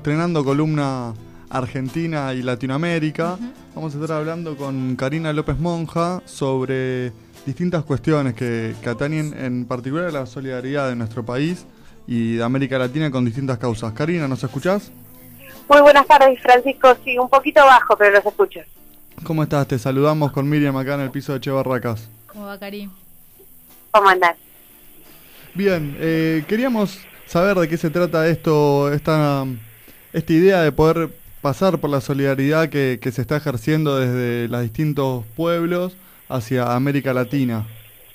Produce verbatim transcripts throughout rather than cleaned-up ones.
estrenando columna Argentina y Latinoamérica. Uh-huh. Vamos a estar hablando con Karina López Monja sobre distintas cuestiones que, que atañen en particular a la solidaridad de nuestro país y de América Latina con distintas causas. Karina, ¿nos escuchás? Muy buenas tardes, Francisco. Sí, un poquito bajo, pero los escucho. ¿Cómo estás? Te saludamos con Miriam acá en el piso de Che Barracas. ¿Cómo va, Cari? ¿Cómo andás? Bien, eh, queríamos saber de qué se trata esto, esta, esta idea de poder pasar por la solidaridad que, que se está ejerciendo desde los distintos pueblos hacia América Latina.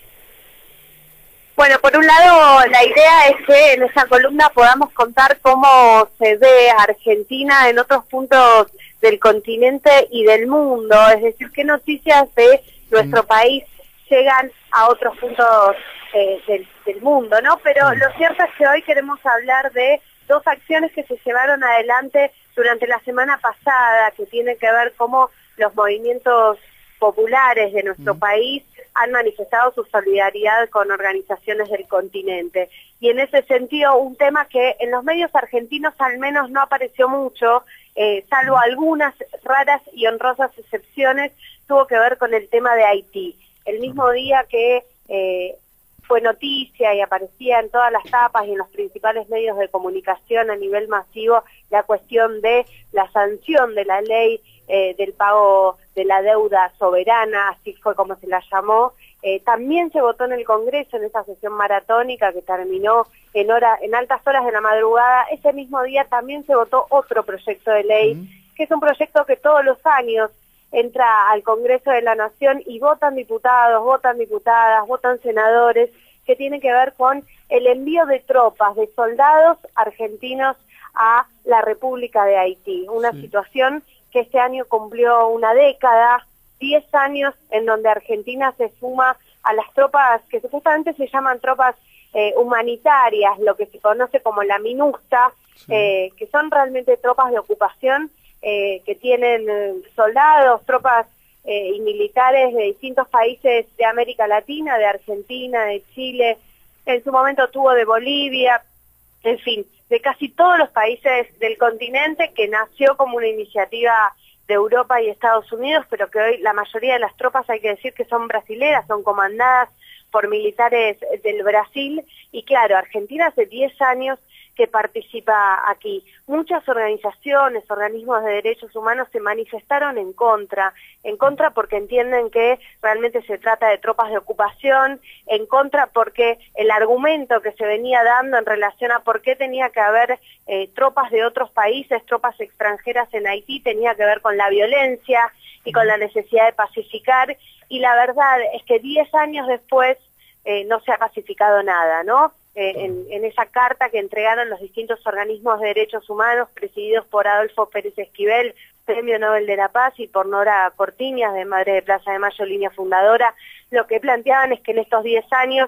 Bueno, por un lado, la idea es que en esa columna podamos contar cómo se ve Argentina en otros puntos del continente y del mundo, es decir, qué noticias de nuestro mm. país llegan a otros puntos eh, del, del mundo, ¿no? Pero mm. lo cierto es que hoy queremos hablar de dos acciones que se llevaron adelante durante la semana pasada, que tienen que ver cómo los movimientos populares de nuestro mm. país han manifestado su solidaridad con organizaciones del continente. Y en ese sentido, un tema que en los medios argentinos al menos no apareció mucho, eh, salvo algunas raras y honrosas excepciones, tuvo que ver con el tema de Haití. El mismo día que eh, fue noticia y aparecía en todas las tapas y en los principales medios de comunicación a nivel masivo la cuestión de la sanción de la ley eh, del pago de la deuda soberana, así fue como se la llamó. Eh, también se votó en el Congreso en esa sesión maratónica que terminó en, hora, en altas horas de la madrugada. Ese mismo día también se votó otro proyecto de ley, mm. que es un proyecto que todos los años entra al Congreso de la Nación y votan diputados, votan diputadas, votan senadores, que tiene que ver con el envío de tropas, de soldados argentinos a la República de Haití. Una sí. situación que este año cumplió una década, diez años en donde Argentina se suma a las tropas que supuestamente se llaman tropas eh, humanitarias, lo que se conoce como la MINUSTA, sí. eh, que son realmente tropas de ocupación, eh, que tienen eh, soldados, tropas eh, y militares de distintos países de América Latina, de Argentina, de Chile, en su momento tuvo de Bolivia, en fin, de casi todos los países del continente, que nació como una iniciativa de Europa y Estados Unidos, pero que hoy la mayoría de las tropas hay que decir que son brasileras, son comandadas por militares del Brasil, y claro, Argentina hace diez años que participa aquí. Muchas organizaciones, organismos de derechos humanos se manifestaron en contra, en contra porque entienden que realmente se trata de tropas de ocupación, en contra porque el argumento que se venía dando en relación a por qué tenía que haber eh, tropas de otros países, tropas extranjeras en Haití, tenía que ver con la violencia y con la necesidad de pacificar, y la verdad es que diez años después eh, no se ha pacificado nada, ¿no? Eh, en, en esa carta que entregaron los distintos organismos de derechos humanos presididos por Adolfo Pérez Esquivel, Premio Nobel de la Paz, y por Nora Cortiñas, de Madre de Plaza de Mayo, línea fundadora, lo que planteaban es que en estos diez años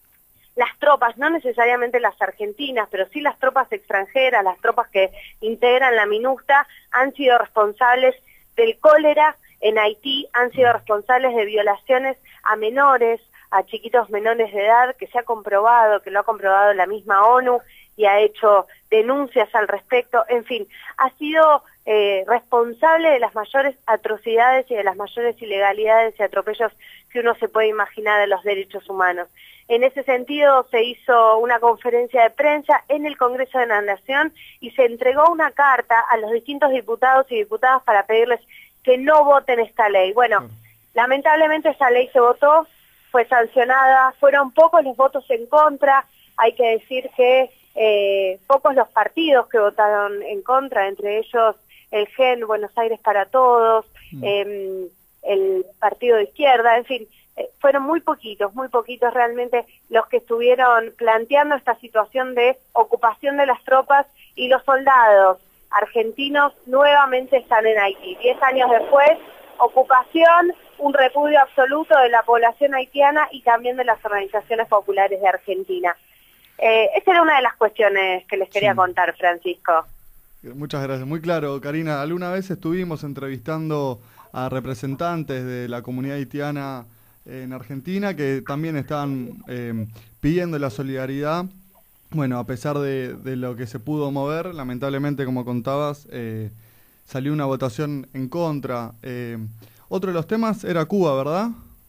las tropas, no necesariamente las argentinas, pero sí las tropas extranjeras, las tropas que integran la MINUSTA, han sido responsables del cólera en Haití, han sido responsables de violaciones a menores, a chiquitos menores de edad, que se ha comprobado, que lo ha comprobado la misma ONU y ha hecho denuncias al respecto. En fin, ha sido eh, responsable de las mayores atrocidades y de las mayores ilegalidades y atropellos que uno se puede imaginar de los derechos humanos. En ese sentido se hizo una conferencia de prensa en el Congreso de la Nación y se entregó una carta a los distintos diputados y diputadas para pedirles que no voten esta ley. Bueno, lamentablemente esa ley se votó, fue sancionada, fueron pocos los votos en contra, hay que decir que eh, pocos los partidos que votaron en contra, entre ellos el G E N, Buenos Aires para Todos, mm. eh, el Partido de Izquierda, en fin, eh, fueron muy poquitos, muy poquitos realmente los que estuvieron planteando esta situación de ocupación de las tropas, y los soldados argentinos nuevamente están en Haití. Diez años después, ocupación, un repudio absoluto de la población haitiana y también de las organizaciones populares de Argentina. Eh, esa era una de las cuestiones que les quería sí. contar, Francisco. Muchas gracias, muy claro, Karina. Alguna vez estuvimos entrevistando a representantes de la comunidad haitiana en Argentina que también estaban eh, pidiendo la solidaridad bueno, a pesar de, de lo que se pudo mover, lamentablemente, como contabas, eh, salió una votación en contra. Eh, otro de los temas era Cuba, ¿verdad?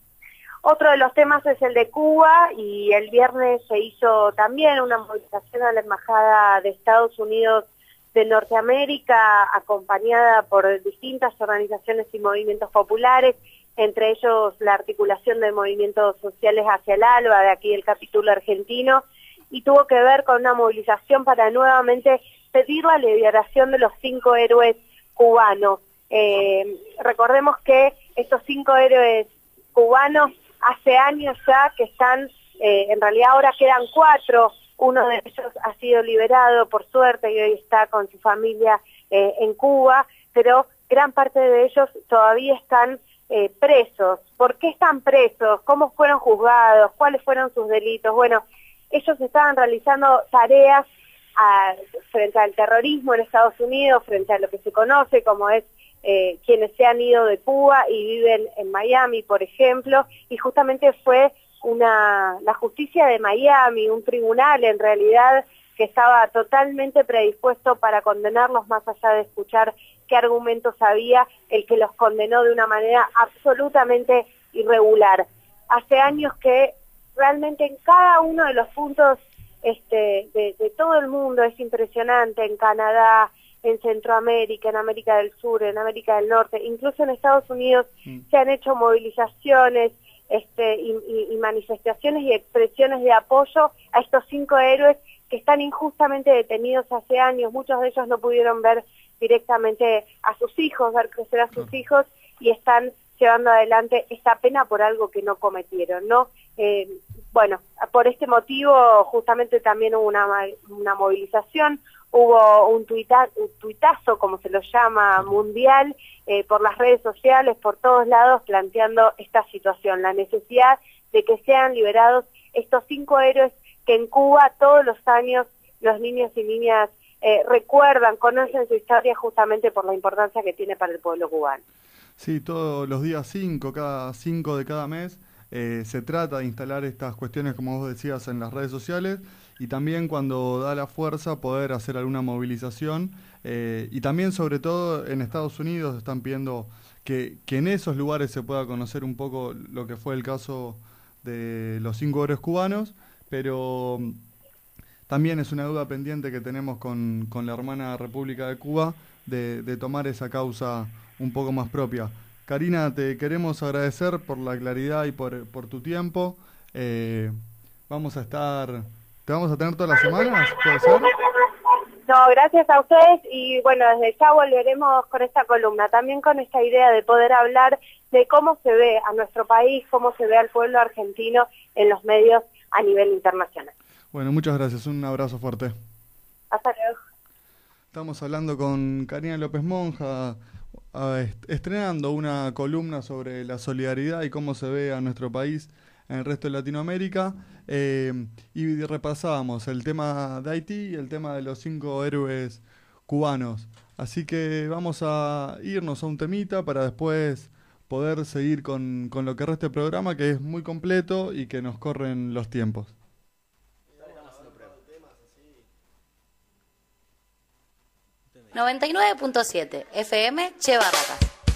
Otro de los temas es el de Cuba, y el viernes se hizo también una movilización a la Embajada de Estados Unidos de Norteamérica, acompañada por distintas organizaciones y movimientos populares, entre ellos la articulación de movimientos sociales hacia el ALBA, de aquí el capítulo argentino, y tuvo que ver con una movilización para nuevamente pedir la liberación de los cinco héroes cubanos. Eh, recordemos que estos cinco héroes cubanos hace años ya que están, eh, en realidad ahora quedan cuatro, uno de ellos ha sido liberado por suerte y hoy está con su familia eh, en Cuba, pero gran parte de ellos todavía están eh, presos. ¿Por qué están presos? ¿Cómo fueron juzgados? ¿Cuáles fueron sus delitos? Bueno, ellos estaban realizando tareas a, frente al terrorismo en Estados Unidos, frente a lo que se conoce como es eh, quienes se han ido de Cuba y viven en Miami, por ejemplo, y justamente fue una la justicia de Miami, un tribunal en realidad que estaba totalmente predispuesto para condenarlos, más allá de escuchar qué argumentos había, el que los condenó de una manera absolutamente irregular. Hace años que realmente en cada uno de los puntos este, de, de todo el mundo es impresionante, en Canadá, en Centroamérica, en América del Sur, en América del Norte, incluso en Estados Unidos mm. se han hecho movilizaciones este, y, y, y manifestaciones y expresiones de apoyo a estos cinco héroes que están injustamente detenidos hace años. Muchos de ellos no pudieron ver directamente a sus hijos, ver crecer a sus hijos, y están llevando adelante esta pena por algo que no cometieron, ¿no? Eh, bueno, por este motivo justamente también hubo una, una movilización, hubo un, tuita, un tuitazo, como se lo llama, mundial, eh, por las redes sociales, por todos lados, planteando esta situación, la necesidad de que sean liberados estos cinco héroes que en Cuba todos los años los niños y niñas eh, recuerdan, conocen su historia justamente por la importancia que tiene para el pueblo cubano. Sí, todos los días cinco, cada cinco de cada mes, eh, se trata de instalar estas cuestiones, como vos decías, en las redes sociales, y también cuando da la fuerza poder hacer alguna movilización, eh, y también sobre todo en Estados Unidos están pidiendo que, que en esos lugares se pueda conocer un poco lo que fue el caso de los cinco héroes cubanos, pero también es una duda pendiente que tenemos con, con la hermana República de Cuba de, de tomar esa causa un poco más propia. Karina, te queremos agradecer por la claridad y por, por tu tiempo. Eh, vamos a estar, ¿te vamos a tener todas las semanas? ¿Puede ser? No, gracias a ustedes, y bueno, desde ya volveremos con esta columna, también con esta idea de poder hablar de cómo se ve a nuestro país, cómo se ve al pueblo argentino en los medios a nivel internacional. Bueno, muchas gracias, un abrazo fuerte. Hasta luego. Estamos hablando con Karina López Monja, estrenando una columna sobre la solidaridad y cómo se ve a nuestro país en el resto de Latinoamérica, eh, y repasábamos el tema de Haití y el tema de los cinco héroes cubanos. Así que vamos a irnos a un temita para después poder seguir con, con lo que resta del programa, que es muy completo y que nos corren los tiempos. noventa y nueve punto siete F M Che Barracas.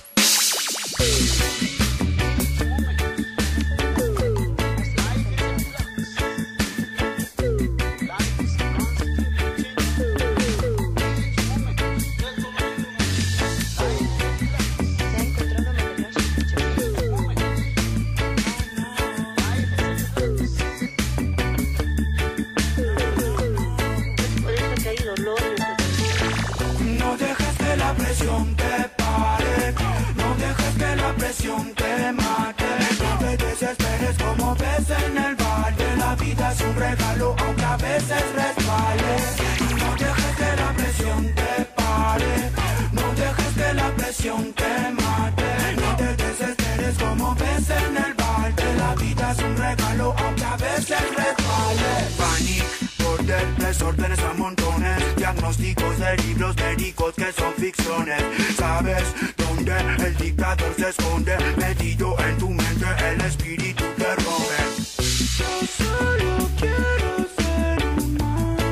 Desórdenes a montones, diagnósticos de libros médicos que son ficciones. ¿Sabes dónde el dictador se esconde? Metido en tu mente el espíritu te rompe. Yo solo quiero ser humano.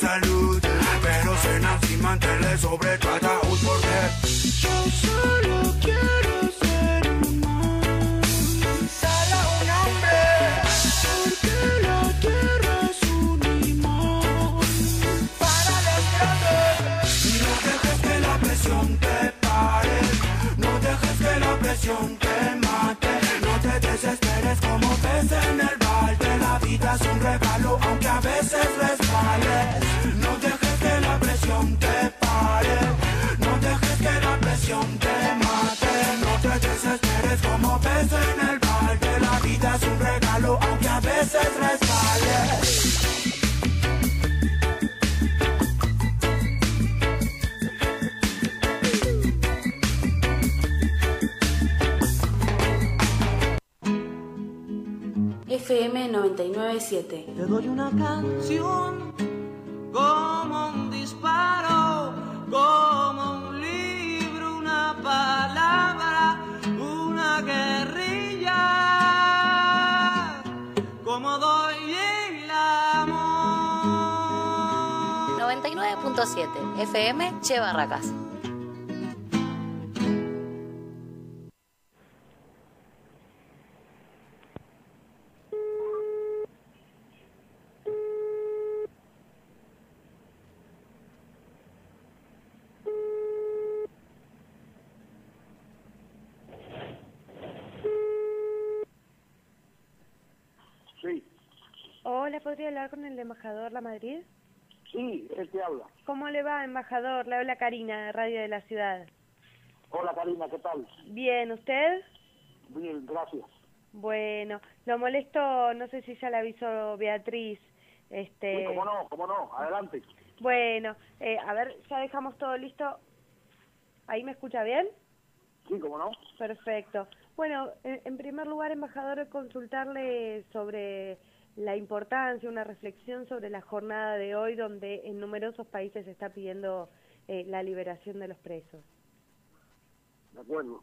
salud, pero cena sin mantenerle sobre tu ataúd porque yo solo quiero ser un hombre. Solo un hombre, porque la tierra es un imán para los grandes. No dejes que la presión te pare, no dejes que la presión te mate, no te desesperes como pez en el balde. La vida es un regalo aunque a veces resbales. No dejes que la presión te pare, no dejes que la presión te mate, no te desesperes como pez en el balde. La vida es un regalo aunque a veces resbales. F M noventa y nueve punto siete. Te doy una canción como un disparo, como un libro, una palabra, una guerrilla, como doy el amor. noventa y nueve punto siete. F M Che Barracas. Sí. Hola, ¿podría hablar con el embajador La Madrid? Sí, él te habla. ¿Cómo le va, embajador? Le habla Karina, de Radio de la Ciudad. Hola Karina, ¿qué tal? Bien, ¿usted? Bien, gracias. Bueno, lo molesto, no sé si ya le avisó Beatriz. Este... Sí, cómo no, cómo no, adelante. Bueno, eh, a ver, ya dejamos todo listo. ¿Ahí me escucha bien? Sí, cómo no. Perfecto. Bueno, en, en primer lugar, embajador, consultarle sobre la importancia, una reflexión sobre la jornada de hoy, donde en numerosos países se está pidiendo eh, la liberación de los presos. De acuerdo.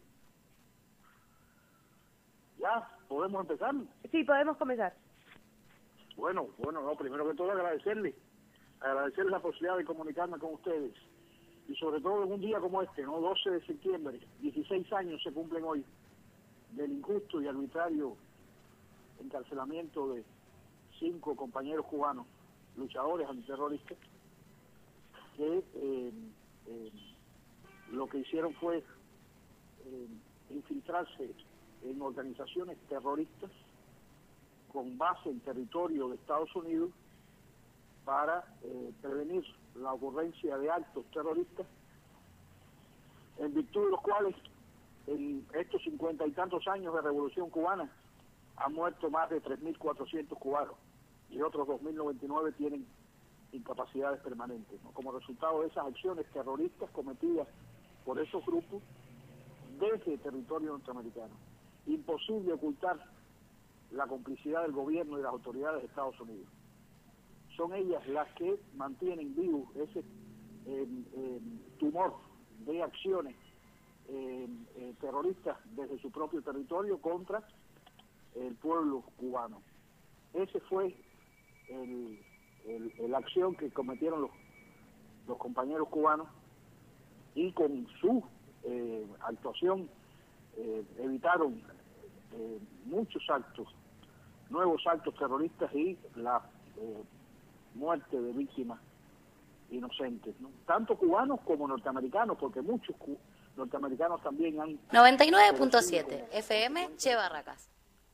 ¿Ya? ¿Podemos empezar? Sí, podemos comenzar. Bueno, bueno, no, primero que todo agradecerle, agradecerle la posibilidad de comunicarme con ustedes. Y sobre todo en un día como este, ¿no? doce de septiembre, dieciséis años se cumplen hoy del injusto y arbitrario encarcelamiento de cinco compañeros cubanos, luchadores antiterroristas, que eh, eh, lo que hicieron fue eh, infiltrarse en organizaciones terroristas con base en territorio de Estados Unidos para eh, prevenir la ocurrencia de actos terroristas, en virtud de los cuales en estos cincuenta y tantos años de Revolución Cubana han muerto más de tres mil cuatrocientos cubanos y otros dos mil noventa y nueve tienen incapacidades permanentes, ¿no? Como resultado de esas acciones terroristas cometidas por esos grupos desde el territorio norteamericano. Imposible ocultar la complicidad del gobierno y las autoridades de Estados Unidos. Son ellas las que mantienen vivo ese eh, eh, tumor de acciones eh, eh, terroristas desde su propio territorio contra el pueblo cubano. Ese fue el, el, el acción que cometieron los, los compañeros cubanos, y con su eh, actuación eh, evitaron eh, muchos actos, nuevos actos terroristas y la eh, muerte de víctimas inocentes, ¿no? Tanto cubanos como norteamericanos, porque muchos cu norteamericanos también han... noventa y nueve punto siete F M Che Barracas.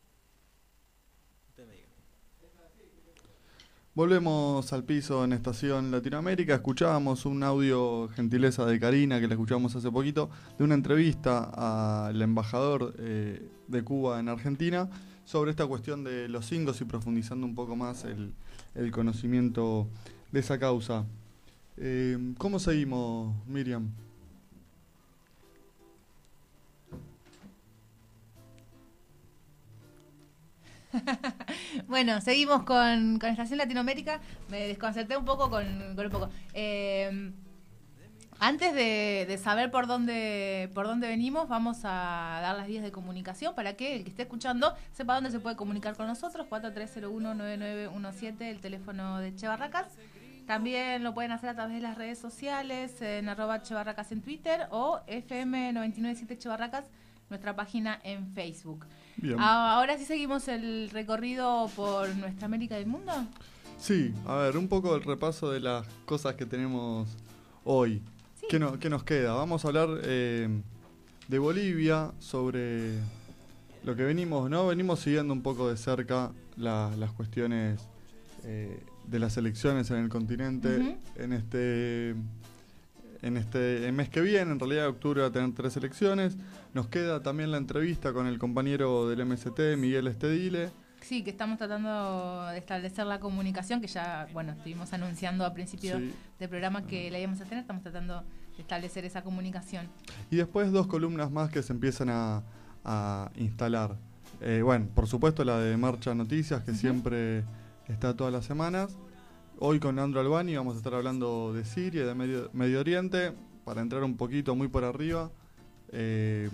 Volvemos al piso en Estación Latinoamérica. Escuchábamos un audio, gentileza de Karina, que la escuchamos hace poquito, de una entrevista al embajador eh, de Cuba en Argentina sobre esta cuestión de los cingos y profundizando un poco más el, el conocimiento de esa causa. Eh, ¿Cómo seguimos, Miriam? Bueno, seguimos con, con Estación Latinoamérica. Me desconcerté un poco con, con un poco. Eh, antes de, de saber por dónde por dónde venimos, vamos a dar las vías de comunicación para que el que esté escuchando sepa dónde se puede comunicar con nosotros. cuatro tres cero uno nueve nueve uno siete, el teléfono de Che Barracas. También lo pueden hacer a través de las redes sociales, en arroba Chebarracas en Twitter o F M noventa y nueve punto siete Chebarracas, nuestra página en Facebook. Bien. Ahora sí seguimos el recorrido por nuestra América del mundo. Sí, a ver, un poco el repaso de las cosas que tenemos hoy. Sí. ¿Qué, no, qué nos queda? Vamos a hablar eh, de Bolivia, sobre lo que venimos, ¿no? Venimos siguiendo un poco de cerca la, las cuestiones eh, de las elecciones en el continente. Uh-huh. En este en este el mes que viene, en realidad octubre va a tener tres elecciones. Nos queda también la entrevista con el compañero del M S T, Miguel Estedile. Sí, que estamos tratando de establecer la comunicación, que ya, bueno, estuvimos anunciando a principio Sí. del programa que la íbamos a tener, estamos tratando de establecer esa comunicación. Y después dos columnas más que se empiezan a, a instalar. Eh, bueno, por supuesto la de Marcha Noticias, que Uh-huh. siempre está todas las semanas. Hoy con Leandro Albani vamos a estar hablando de Siria y de Medio, Medio Oriente, para entrar un poquito muy por arriba. Eh,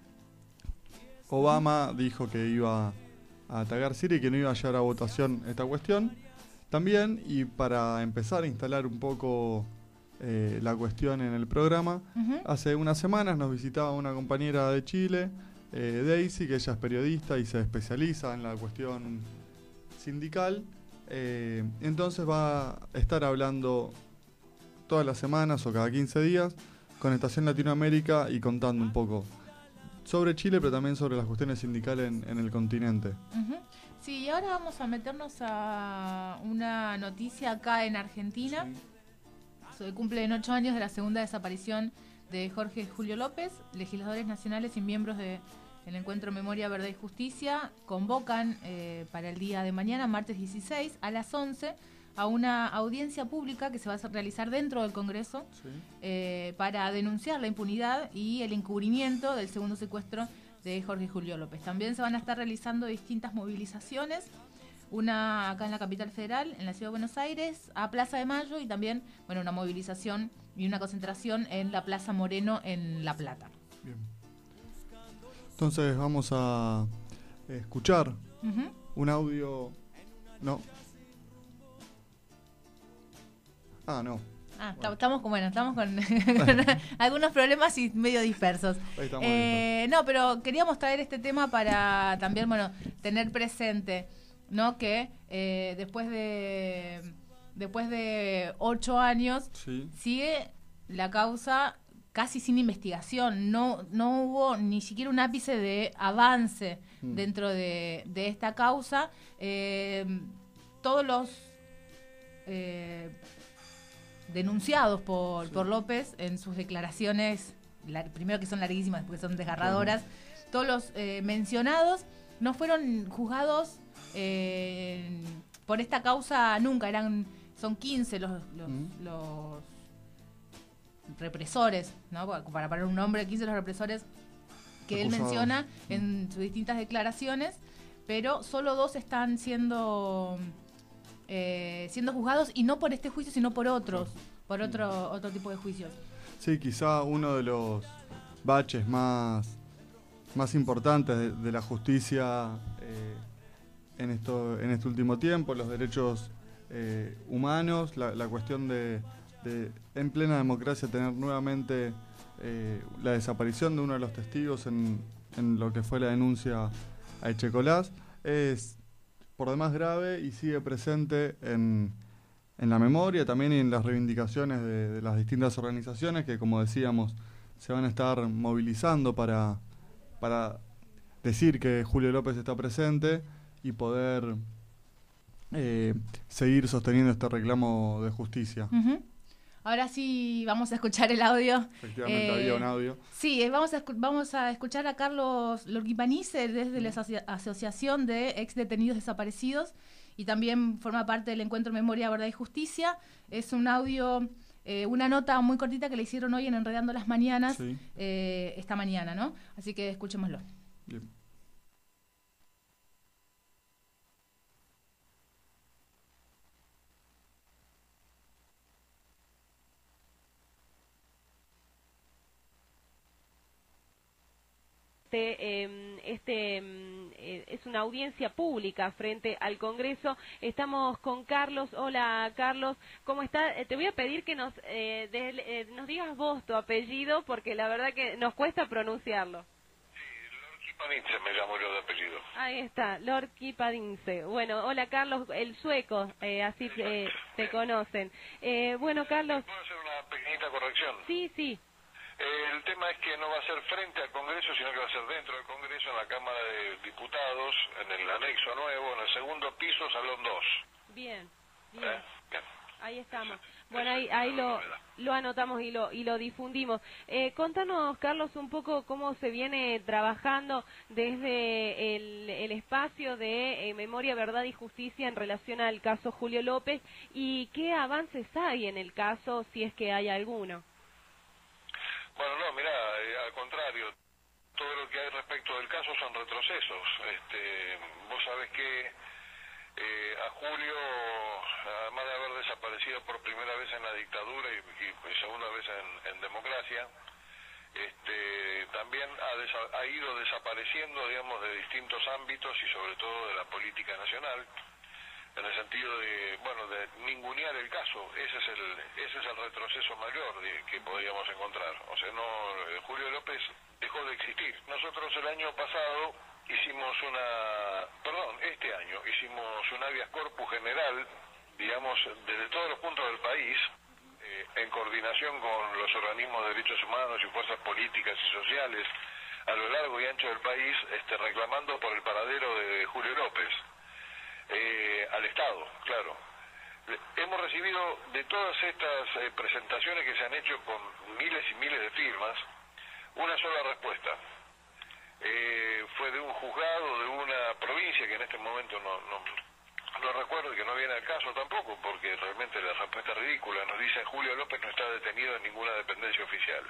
Obama dijo que iba a atacar Siria y que no iba a llevar a votación esta cuestión. También, y para empezar a instalar un poco eh, la cuestión en el programa, Uh-huh. hace unas semanas nos visitaba una compañera de Chile, eh, Daisy, que ella es periodista y se especializa en la cuestión sindical. Eh, entonces va a estar hablando todas las semanas o cada quince días con Estación Latinoamérica y contando un poco sobre Chile, pero también sobre las cuestiones sindicales en, en el continente. Uh-huh. Sí, y ahora vamos a meternos a una noticia acá en Argentina. Se cumplen ocho años de la segunda desaparición de Jorge Julio López. Legisladores nacionales y miembros del Encuentro Memoria, Verdad y Justicia convocan eh, para el día de mañana, martes dieciséis, a las once, a una audiencia pública que se va a realizar dentro del Congreso Sí. eh, para denunciar la impunidad y el encubrimiento del segundo secuestro de Jorge Julio López. También se van a estar realizando distintas movilizaciones, una acá en la capital federal, en la ciudad de Buenos Aires, a Plaza de Mayo, y también, bueno, una movilización y una concentración en la Plaza Moreno en La Plata. Bien. Entonces vamos a escuchar Uh-huh. un audio. No. Ah, no. Ah, bueno. estamos con, bueno, estamos con, con algunos problemas y medio dispersos. Ahí estamos. Eh, no, pero queríamos traer este tema para también, bueno, tener presente, ¿no? Que eh, después de después de ocho años Sí. sigue la causa casi sin investigación. No, no hubo ni siquiera un ápice de avance Mm. dentro de, de esta causa. Eh, todos los eh, denunciados por, Sí. por López en sus declaraciones, la, primero que son larguísimas, después que son desgarradoras, todos los eh, mencionados no fueron juzgados eh, por esta causa nunca. Eran, son quince los, los, Mm. los represores, ¿no? Para poner un nombre, quince los represores que él Acusados. menciona en sus distintas declaraciones, pero solo dos están siendo eh, siendo juzgados, y no por este juicio, sino por otros, por otro otro tipo de juicios. Sí, quizá uno de los baches más, más importantes de, de la justicia eh, en, esto, en este último tiempo, los derechos eh, humanos, la, la cuestión de, de, en plena democracia, tener nuevamente eh, la desaparición de uno de los testigos en, en lo que fue la denuncia a Echecolás, es por demás grave y sigue presente en, en la memoria, también y en las reivindicaciones de, de las distintas organizaciones que, como decíamos, se van a estar movilizando para, para decir que Julio López está presente y poder eh, seguir sosteniendo este reclamo de justicia. Uh-huh. Ahora sí vamos a escuchar el audio. Efectivamente, Eh, había un audio. Sí, eh, vamos a, escu- vamos a escuchar a Carlos Lorquipanice desde la asocia- Asociación de Ex Detenidos Desaparecidos, y también forma parte del Encuentro Memoria, Verdad y Justicia. Es un audio, eh, una nota muy cortita que le hicieron hoy en Enredando las Mañanas, Sí. eh, esta mañana, ¿no? Así que escuchémoslo. Bien. Este, eh, este, eh, es una audiencia pública frente al Congreso. Estamos con Carlos. Hola, Carlos, ¿cómo está? Eh, te voy a pedir que nos, eh, de, eh, nos digas vos tu apellido, porque la verdad que nos cuesta pronunciarlo. Padince me llamo yo de apellido. Ahí está, Lorqui Padince. Bueno, hola Carlos, el sueco, eh, así te, te conocen. Eh, bueno, Carlos... ¿Puedo hacer una pequeñita corrección? Sí, sí. Eh, el tema es que no va a ser frente al Congreso, sino que va a ser dentro del Congreso, en la Cámara de Diputados, en el anexo nuevo, en el segundo piso, salón dos. Bien, bien. ¿Eh? Bien. Ahí estamos. Bueno, ahí, ahí lo, lo anotamos y lo, y lo difundimos. Eh, contanos, Carlos, un poco cómo se viene trabajando desde el, el espacio de eh, Memoria, Verdad y Justicia en relación al caso Julio López y qué avances hay en el caso, si es que hay alguno. Bueno, no, mirá, eh, al contrario, todo lo que hay respecto del caso son retrocesos. Este, vos sabés que Eh, a Julio, además de haber desaparecido por primera vez en la dictadura y, y, y segunda vez en, en democracia, este, también ha, desa ha ido desapareciendo, digamos, de distintos ámbitos y sobre todo de la política nacional, en el sentido de, bueno, de ningunear el caso. Ese es el, ese es el retroceso mayor de, que podríamos encontrar. O sea, no, eh, Julio López dejó de existir. Nosotros el año pasado hicimos una, perdón, este año hicimos un habeas corpus general, digamos, desde todos los puntos del país, eh, en coordinación con los organismos de derechos humanos y fuerzas políticas y sociales a lo largo y ancho del país, este, reclamando por el paradero de Julio López, eh, al Estado, claro. Hemos recibido de todas estas eh, presentaciones que se han hecho con miles y miles de firmas, una sola respuesta. Eh, fue de un juzgado de una provincia que en este momento no, no, no recuerdo y que no viene al caso tampoco, porque realmente la respuesta es ridícula. Nos dice: Julio López no está detenido en ninguna dependencia oficial.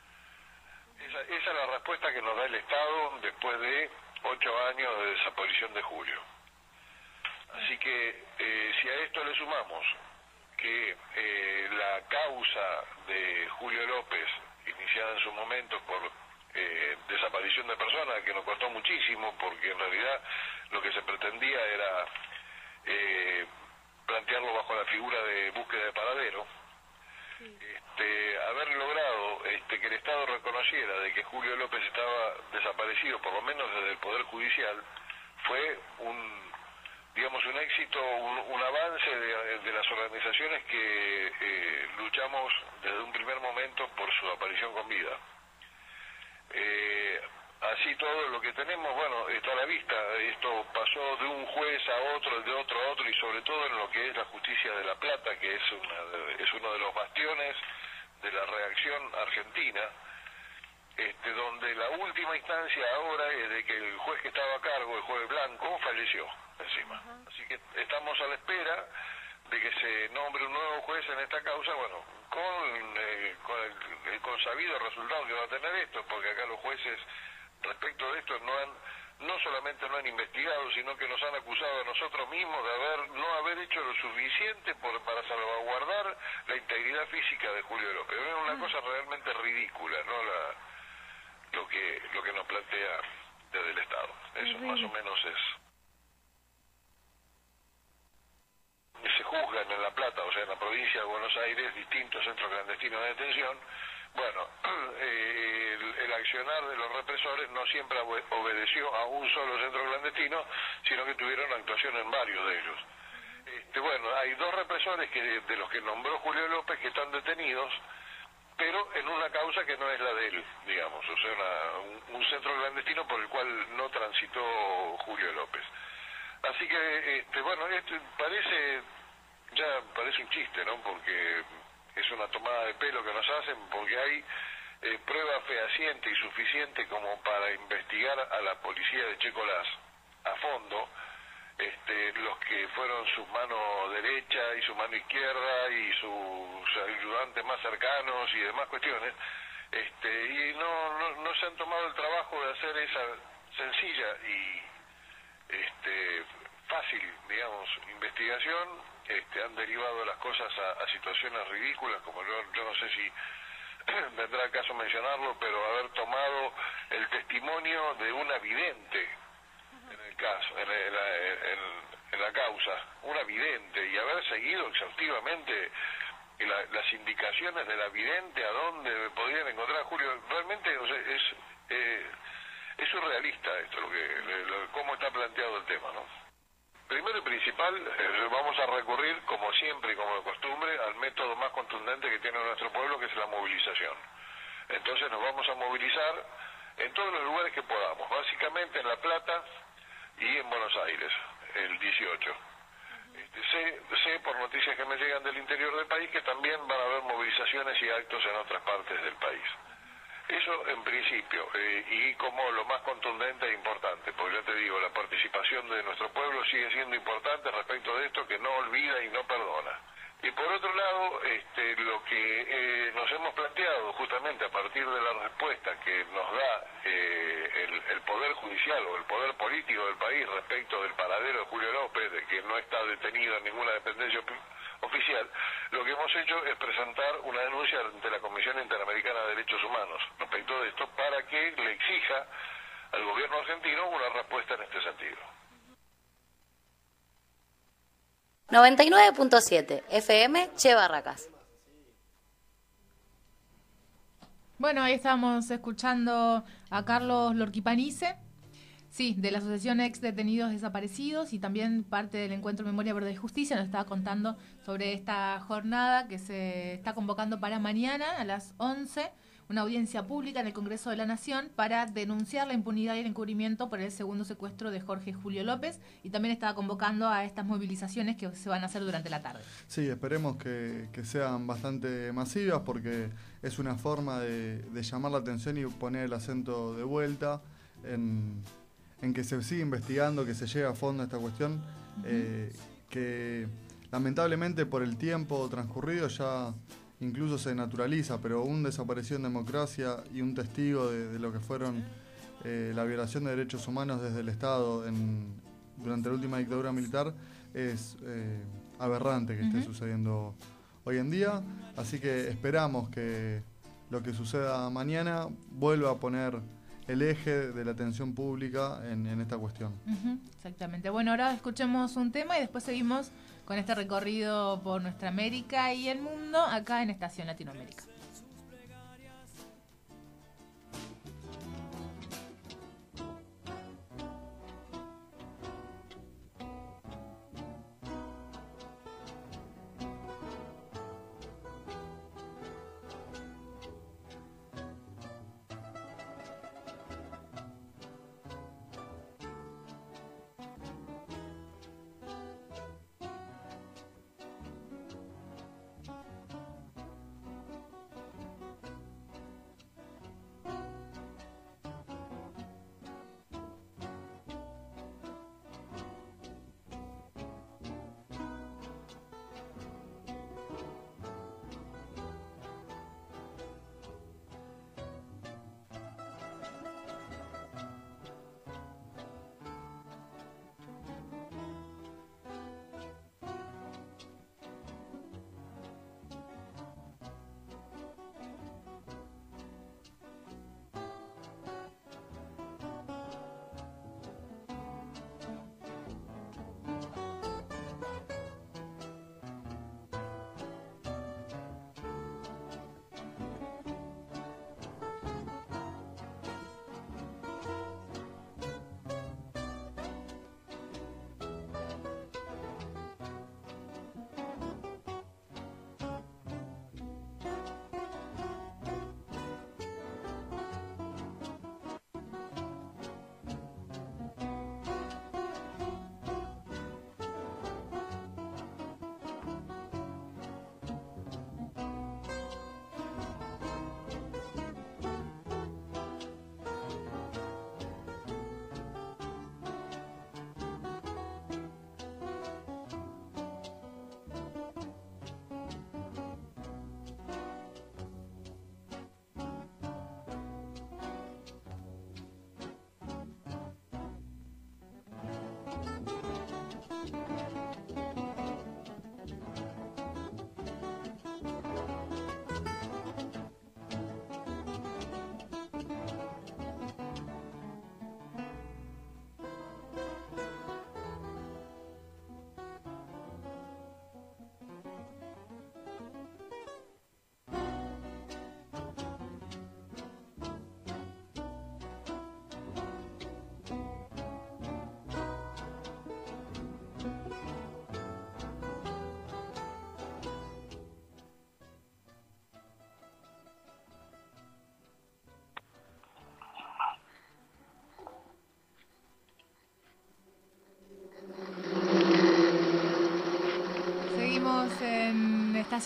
Esa, esa es la respuesta que nos da el Estado después de ocho años de desaparición de Julio. Así que eh, si a esto le sumamos que eh, la causa de Julio López, iniciada en su momento por Eh, desaparición de personas, que nos costó muchísimo, porque en realidad lo que se pretendía era eh, plantearlo bajo la figura de búsqueda de paradero. Sí. Este, haber logrado este, que el Estado reconociera de que Julio López estaba desaparecido, por lo menos desde el Poder Judicial, fue un, digamos, un éxito, un, un avance de, de las organizaciones que eh, luchamos desde un primer momento por su aparición con vida. Eh, así todo lo que tenemos, bueno, está a la vista. Esto pasó de un juez a otro, de otro a otro, y sobre todo en lo que es la justicia de La Plata, que es, una, es uno de los bastiones de la reacción argentina, este, donde la última instancia ahora es de que el juez que estaba a cargo, el juez Blanco, falleció encima. Uh-huh. Así que estamos a la espera de que se nombre un nuevo juez en esta causa, bueno, con, eh, con el, el consabido resultado que va a tener esto, porque acá los jueces respecto de esto no han, no solamente no han investigado, sino que nos han acusado a nosotros mismos de haber no haber hecho lo suficiente por, para salvaguardar la integridad física de Julio López. Es una mm. cosa realmente ridícula, ¿no? La, lo que lo que nos plantea desde el Estado. Eso mm. más o menos es. Se juzgan en La Plata, o sea, en la provincia de Buenos Aires, distintos centros clandestinos de detención. Bueno, eh, el, el accionar de los represores no siempre obedeció a un solo centro clandestino, sino que tuvieron actuación en varios de ellos. Este, bueno, hay dos represores que de, de los que nombró Julio López que están detenidos, pero en una causa que no es la de él, digamos, o sea, una, un, un centro clandestino por el cual no transitó Julio López. Así que, este, bueno, esto parece, ya parece un chiste, ¿no? Porque es una tomada de pelo que nos hacen, porque hay eh, prueba fehaciente y suficiente como para investigar a la policía de Checolás a fondo, este, los que fueron su mano derecha y su mano izquierda y sus ayudantes más cercanos y demás cuestiones, este, y no, no, no se han tomado el trabajo de hacer esa sencilla y este fácil, digamos, investigación. Este, han derivado las cosas a, a situaciones ridículas, como yo, yo no sé si vendrá el caso mencionarlo, pero haber tomado el testimonio de una vidente, en el caso, en, en la, en, en la causa, una vidente, y haber seguido exhaustivamente la, las indicaciones de la vidente a dónde podrían encontrar a Julio, realmente, o sea, es eh, es surrealista esto, lo que lo, cómo está planteado el tema, ¿no? Primero y principal, eh, vamos a recurrir, como siempre y como de costumbre, al método más contundente que tiene nuestro pueblo, que es la movilización. Entonces nos vamos a movilizar en todos los lugares que podamos, básicamente en La Plata y en Buenos Aires, el dieciocho. Este, sé, sé por noticias que me llegan del interior del país que también van a haber movilizaciones y actos en otras partes del país. Eso en principio, eh, y como lo más contundente e importante, porque ya te digo, la participación de nuestro pueblo sigue siendo importante respecto de esto, que no olvida y no perdona. Y por otro lado, este, lo que eh, nos hemos planteado justamente a partir de la respuesta que nos da eh, el, el Poder Judicial o el Poder Político del país respecto del paradero de Julio López, de que no está detenido en ninguna dependencia oficial, lo que hemos hecho es presentar una denuncia ante la Comisión Interamericana de Derechos Humanos respecto de esto para que le exija al gobierno argentino una respuesta en este sentido. noventa y nueve punto siete F M Che Barracas. Bueno, ahí estamos escuchando a Carlos Lorquipanice, sí, de la Asociación Ex Detenidos Desaparecidos, y también parte del Encuentro Memoria, Verdad y Justicia. Nos estaba contando sobre esta jornada que se está convocando para mañana a las once, una audiencia pública en el Congreso de la Nación para denunciar la impunidad y el encubrimiento por el segundo secuestro de Jorge Julio López, y también estaba convocando a estas movilizaciones que se van a hacer durante la tarde. Sí, esperemos que, que sean bastante masivas, porque es una forma de, de llamar la atención y poner el acento de vuelta en, en que se siga investigando, que se llegue a fondo a esta cuestión, uh-huh. eh, que lamentablemente por el tiempo transcurrido ya incluso se naturaliza, pero un desaparecido en democracia y un testigo de, de lo que fueron eh, la violación de derechos humanos desde el Estado en, durante la última dictadura militar es eh, aberrante que uh-huh. esté sucediendo hoy en día. Así que esperamos que lo que suceda mañana vuelva a poner el eje de la atención pública en, en esta cuestión. Uh-huh, exactamente. Bueno, ahora escuchemos un tema y después seguimos con este recorrido por nuestra América y el mundo acá en Estación Latinoamérica.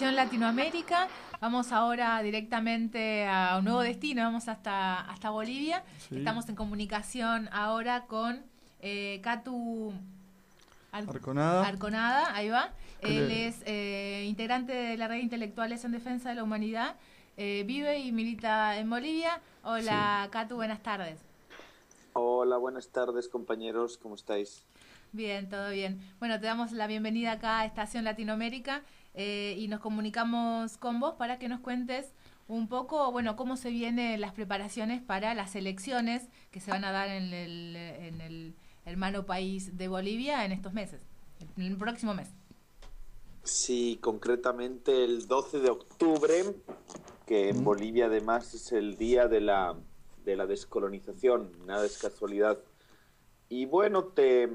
Estación Latinoamérica. Vamos ahora directamente a un nuevo destino, vamos hasta, hasta Bolivia. Sí. Estamos en comunicación ahora con eh, Catu Ar Arconada. Arconada, ahí va. Él es eh, integrante de la Red Intelectuales en Defensa de la Humanidad. Eh, vive y milita en Bolivia. Hola, sí. Catu, buenas tardes. Hola, buenas tardes, compañeros, ¿cómo estáis? Bien, todo bien. Bueno, te damos la bienvenida acá a Estación Latinoamérica eh, y nos comunicamos con vos para que nos cuentes un poco, bueno, cómo se vienen las preparaciones para las elecciones que se van a dar en el, en el hermano país de Bolivia en estos meses, en el próximo mes. Sí, concretamente el doce de octubre, que en Bolivia además es el día de la, de la descolonización, nada es casualidad. Y bueno, te,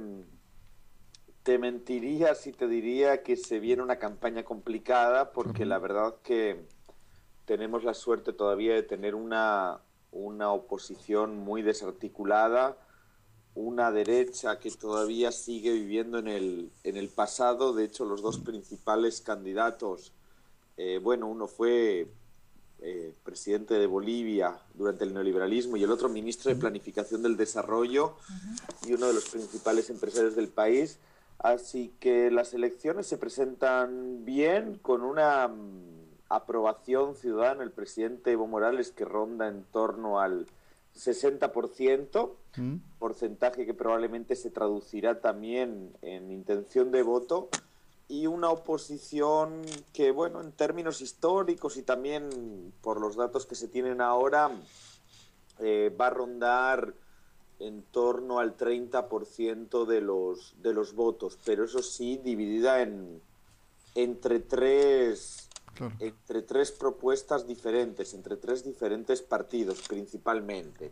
te mentiría si te diría que se viene una campaña complicada, porque la verdad que tenemos la suerte todavía de tener una, una oposición muy desarticulada, una derecha que todavía sigue viviendo en el, en el pasado. De hecho, los dos principales candidatos, eh, bueno, uno fue eh, presidente de Bolivia durante el neoliberalismo y el otro ministro de Planificación del Desarrollo y uno de los principales empresarios del país. Así que las elecciones se presentan bien, con una um, aprobación ciudadana del presidente Evo Morales que ronda en torno al sesenta por ciento, ¿Mm? porcentaje que probablemente se traducirá también en intención de voto, y una oposición que, bueno, en términos históricos y también por los datos que se tienen ahora, eh, va a rondar en torno al treinta por ciento de los, de los votos, pero eso sí, dividida en entre tres... Claro. entre tres propuestas diferentes, entre tres diferentes partidos principalmente.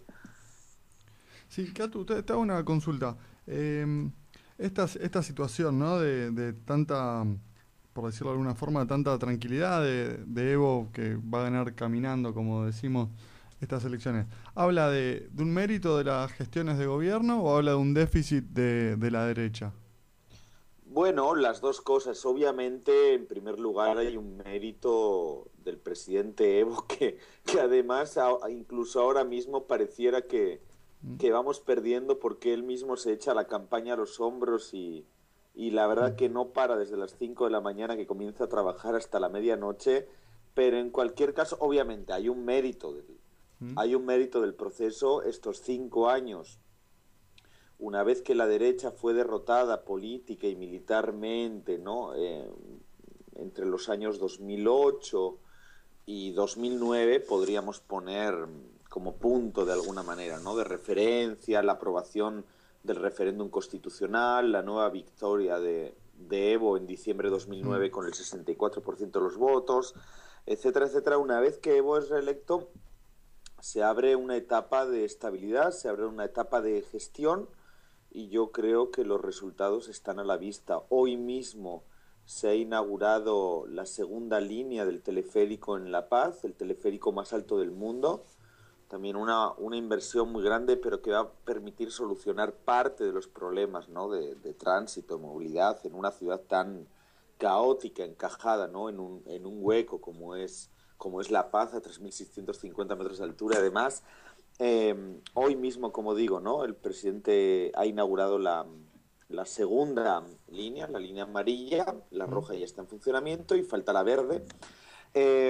Sí, Catu, te, te hago una consulta. Eh, esta, esta situación, ¿no?, de, de tanta, por decirlo de alguna forma, tanta tranquilidad de, de Evo, que va a ganar caminando, como decimos, estas elecciones, ¿habla de, de un mérito de las gestiones de gobierno o habla de un déficit de, de la derecha? Bueno, las dos cosas. Obviamente, en primer lugar, hay un mérito del presidente Evo que, que además, a, incluso ahora mismo, pareciera que, que vamos perdiendo porque él mismo se echa la campaña a los hombros y, y la verdad que no para desde las cinco de la mañana que comienza a trabajar hasta la medianoche. Pero en cualquier caso, obviamente, hay un mérito del, ¿Mm? hay un mérito del proceso. Estos cinco años, una vez que la derecha fue derrotada política y militarmente, ¿no?, eh, entre los años dos mil ocho y dos mil nueve, podríamos poner como punto de alguna manera, ¿no?, de referencia, la aprobación del referéndum constitucional, la nueva victoria de, de Evo en diciembre de dos mil nueve con el sesenta y cuatro por ciento de los votos, etcétera, etcétera. Una vez que Evo es reelecto, se abre una etapa de estabilidad, se abre una etapa de gestión, y yo creo que los resultados están a la vista. Hoy mismo se ha inaugurado la segunda línea del teleférico en La Paz, el teleférico más alto del mundo. También una, una inversión muy grande, pero que va a permitir solucionar parte de los problemas, ¿no?, de, de tránsito, de movilidad, en una ciudad tan caótica, encajada, ¿no?, en un, en un hueco como es, como es La Paz, a tres mil seiscientos cincuenta metros de altura. Además, Eh, hoy mismo, como digo, ¿no?, el presidente ha inaugurado la, la segunda línea, la línea amarilla. La roja ya está en funcionamiento y falta la verde. Eh,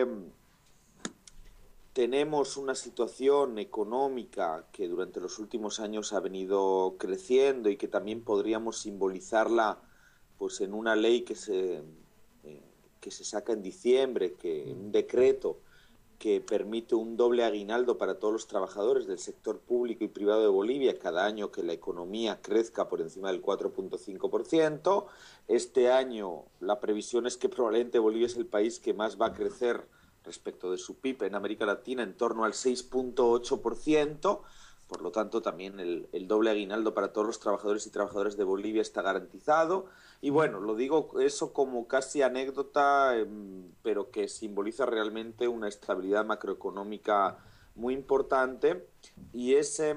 tenemos una situación económica que durante los últimos años ha venido creciendo y que también podríamos simbolizarla, pues, en una ley que se, eh, que se saca en diciembre, que un decreto que permite un doble aguinaldo para todos los trabajadores del sector público y privado de Bolivia cada año que la economía crezca por encima del cuatro punto cinco por ciento. Este año la previsión es que probablemente Bolivia es el país que más va a crecer respecto de su P I B en América Latina, en torno al seis punto ocho por ciento. Por lo tanto, también el, el doble aguinaldo para todos los trabajadores y trabajadoras de Bolivia está garantizado. Y bueno, lo digo eso como casi anécdota, eh, pero que simboliza realmente una estabilidad macroeconómica muy importante. Y ese,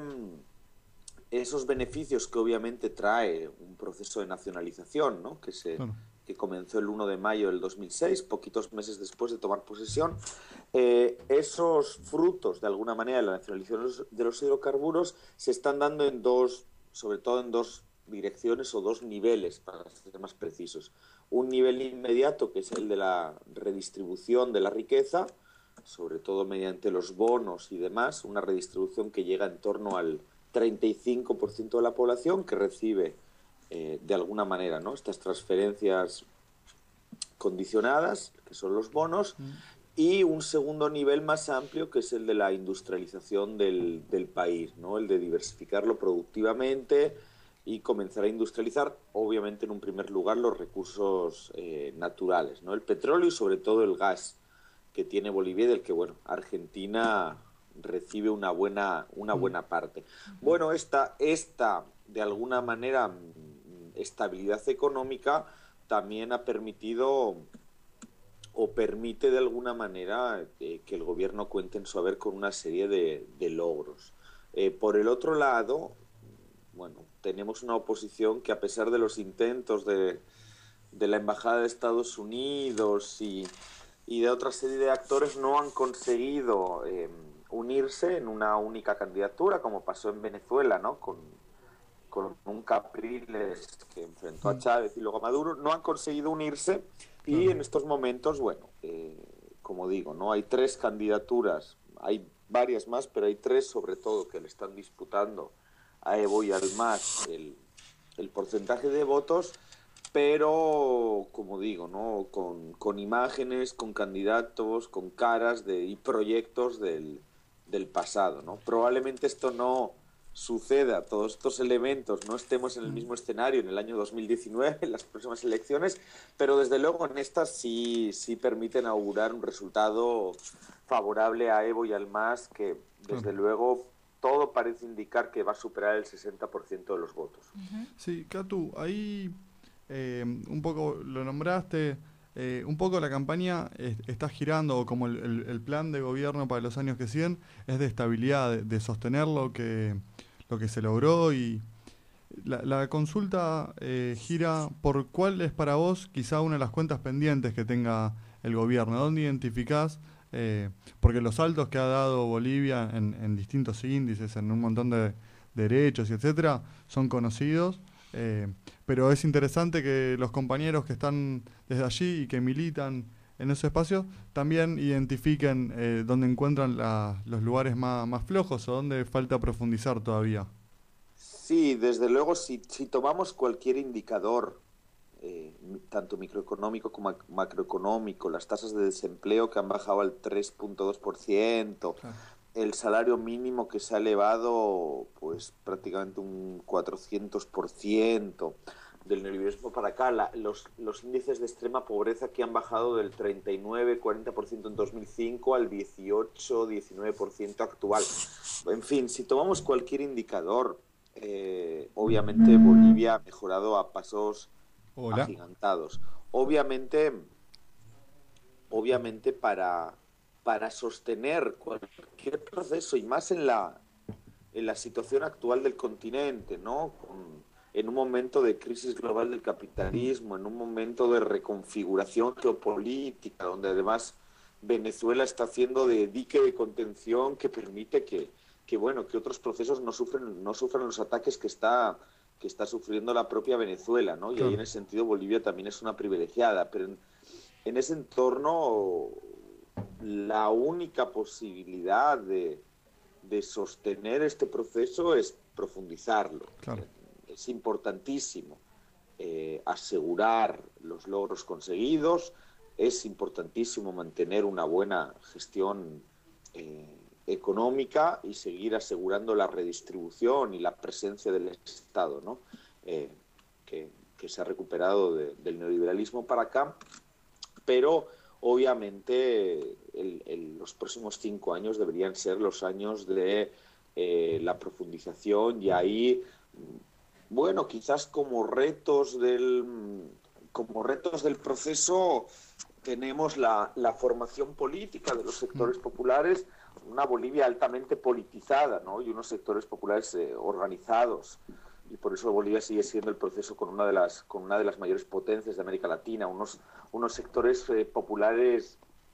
esos beneficios que obviamente trae un proceso de nacionalización, ¿no?, que se, claro. que comenzó el uno de mayo del dos mil seis, poquitos meses después de tomar posesión. Eh, esos frutos, de alguna manera, de la nacionalización de los hidrocarburos se están dando en dos, sobre todo en dos direcciones o dos niveles, para ser más precisos. Un nivel inmediato, que es el de la redistribución de la riqueza, sobre todo mediante los bonos y demás, una redistribución que llega en torno al treinta y cinco por ciento de la población que recibe eh, de alguna manera, ¿no?, estas transferencias condicionadas, que son los bonos, mm. y un segundo nivel más amplio, que es el de la industrialización del, del país, ¿no?, el de diversificarlo productivamente y comenzar a industrializar, obviamente en un primer lugar, los recursos eh, naturales, ¿no?, el petróleo y sobre todo el gas que tiene Bolivia, del que, bueno, Argentina recibe una buena, una buena parte. Bueno, esta, esta, de alguna manera, estabilidad económica también ha permitido o permite de alguna manera eh, que el gobierno cuente en su haber con una serie de, de logros. Eh, por el otro lado, bueno, tenemos una oposición que, a pesar de los intentos de, de la Embajada de Estados Unidos y, y de otra serie de actores, no han conseguido eh, unirse en una única candidatura, como pasó en Venezuela, ¿no?, con, con un Capriles que enfrentó a Chávez y luego a Maduro. No han conseguido unirse y en estos momentos, bueno, eh, como digo, no hay tres candidaturas, hay varias más, pero hay tres sobre todo que le están disputando a Evo y al M A S el, el porcentaje de votos, pero, como digo, ¿no?, con, con imágenes, con candidatos, con caras de, y proyectos del, del pasado, ¿no? Probablemente esto no suceda, todos estos elementos, no estemos en el mismo escenario en el año dos mil diecinueve, en las próximas elecciones, pero desde luego en estas sí, sí permiten augurar un resultado favorable a Evo y al M A S, que desde luego todo parece indicar que va a superar el sesenta por ciento de los votos. Sí, Catu, ahí eh, un poco lo nombraste, eh, un poco la campaña eh, está girando, o como el, el, el plan de gobierno para los años que siguen es de estabilidad, de, de sostener lo que, lo que se logró, y la, la consulta eh, gira por cuál es para vos quizá una de las cuentas pendientes que tenga el gobierno. ¿Dónde identificás? Eh, porque los saltos que ha dado Bolivia en, en distintos índices, en un montón de derechos y etcétera, son conocidos, eh, pero es interesante que los compañeros que están desde allí y que militan en ese espacio también identifiquen eh, dónde encuentran la, los lugares más, más flojos o dónde falta profundizar todavía. Sí, desde luego, si, si tomamos cualquier indicador, Eh, tanto microeconómico como macroeconómico, las tasas de desempleo que han bajado al tres punto dos por ciento, claro, el salario mínimo que se ha elevado pues prácticamente un cuatrocientos por ciento del neoliberalismo para acá, la, los, los índices de extrema pobreza que han bajado del treinta y nueve, cuarenta por ciento en dos mil cinco al dieciocho, diecinueve por ciento actual. En fin, si tomamos cualquier indicador, eh, obviamente Bolivia ha mejorado a pasos Hola. agigantados. Obviamente, obviamente para, para sostener cualquier proceso, y más en la, en la situación actual del continente, ¿no?, Con, en un momento de crisis global del capitalismo, en un momento de reconfiguración geopolítica, donde además Venezuela está haciendo de dique de contención que permite que, que bueno, que otros procesos no sufren, no sufran los ataques que está que está sufriendo la propia Venezuela, ¿no? Y claro, ahí en ese sentido Bolivia también es una privilegiada, pero en, en ese entorno la única posibilidad de, de sostener este proceso es profundizarlo. Claro. Es importantísimo eh, asegurar los logros conseguidos, es importantísimo mantener una buena gestión eh, económica y seguir asegurando la redistribución y la presencia del Estado, ¿no? Eh, que, que se ha recuperado de, del neoliberalismo para acá, pero obviamente el, el, los próximos cinco años deberían ser los años de eh, la profundización, y ahí, bueno, quizás como retos del, como retos del proceso tenemos la, la formación política de los sectores populares, una Bolivia altamente politizada, ¿no?, y unos sectores populares eh, organizados y por eso Bolivia sigue siendo el proceso con una de las, con una de las mayores potencias de América Latina, unos, unos sectores eh, populares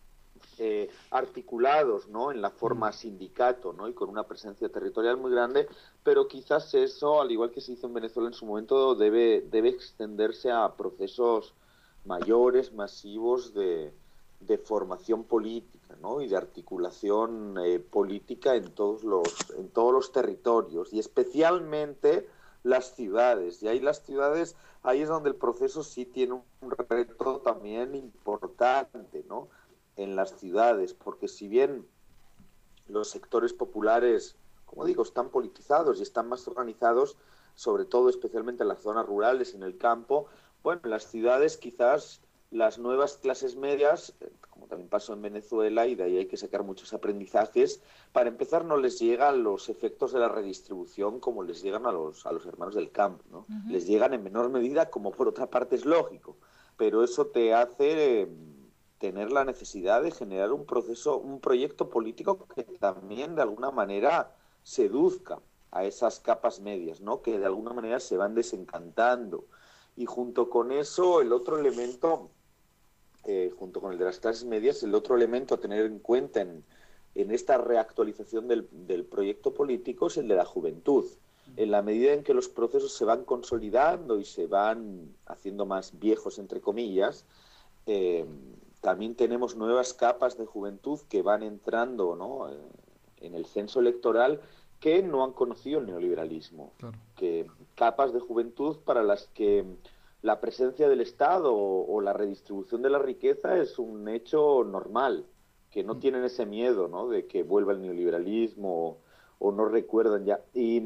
eh, articulados, ¿no?, en la forma sindicato, ¿no?, y con una presencia territorial muy grande, pero quizás eso, al igual que se hizo en Venezuela en su momento, debe, debe extenderse a procesos mayores, masivos de, de formación política, ¿no?, y de articulación eh, política en todos los, en todos los territorios, y especialmente las ciudades. Y ahí las ciudades, ahí es donde el proceso sí tiene un reto también importante, ¿no?, en las ciudades, porque si bien los sectores populares, como digo, están politizados y están más organizados, sobre todo especialmente en las zonas rurales, en el campo, bueno, en las ciudades quizás las nuevas clases medias, como también pasó en Venezuela, y de ahí hay que sacar muchos aprendizajes, para empezar no les llegan los efectos de la redistribución como les llegan a los, a los hermanos del campo, ¿no? Uh-huh. Les llegan en menor medida, como por otra parte es lógico, pero eso te hace eh, tener la necesidad de generar un proceso, un proyecto político que también de alguna manera seduzca a esas capas medias, ¿no?, que de alguna manera se van desencantando. Y junto con eso, el otro elemento, eh, junto con el de las clases medias, el otro elemento a tener en cuenta en, en esta reactualización del, del proyecto político es el de la juventud. En la medida en que los procesos se van consolidando y se van haciendo más viejos, entre comillas, eh, también tenemos nuevas capas de juventud que van entrando, ¿no?, eh, en el censo electoral, que no han conocido el neoliberalismo, claro. Que capas de juventud para las que la presencia del Estado o, o la redistribución de la riqueza es un hecho normal, que no mm. tienen ese miedo, ¿no?, de que vuelva el neoliberalismo o, o no recuerdan ya. Y,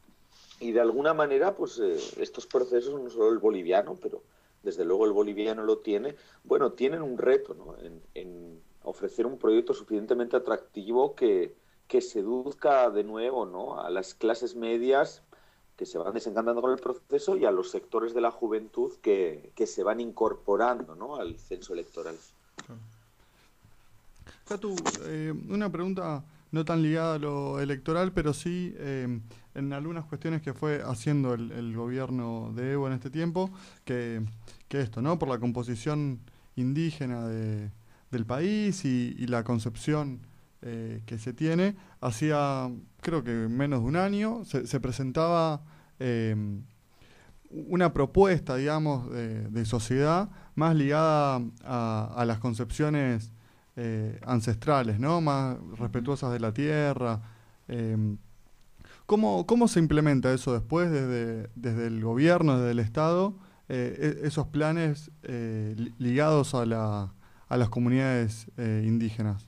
y de alguna manera, pues eh, estos procesos, no solo el boliviano, pero desde luego el boliviano lo tiene, bueno, tienen un reto, ¿no?, en, en ofrecer un proyecto suficientemente atractivo que que seduzca de nuevo, ¿no?, a las clases medias que se van desencantando con el proceso y a los sectores de la juventud que, que se van incorporando, ¿no?, al censo electoral. Catu, eh, una pregunta no tan ligada a lo electoral, pero sí eh, en algunas cuestiones que fue haciendo el, el gobierno de Evo en este tiempo, que, que esto, ¿no?, por la composición indígena de, del país y, y la concepción Eh, que se tiene, hacía creo que menos de un año se, se presentaba eh, una propuesta, digamos, de, de sociedad más ligada a, a las concepciones eh, ancestrales, ¿no?, más respetuosas de la tierra. Eh, ¿cómo, ¿Cómo se implementa eso después desde, desde el gobierno, desde el Estado, eh, esos planes eh, ligados a, la, a las comunidades eh, indígenas?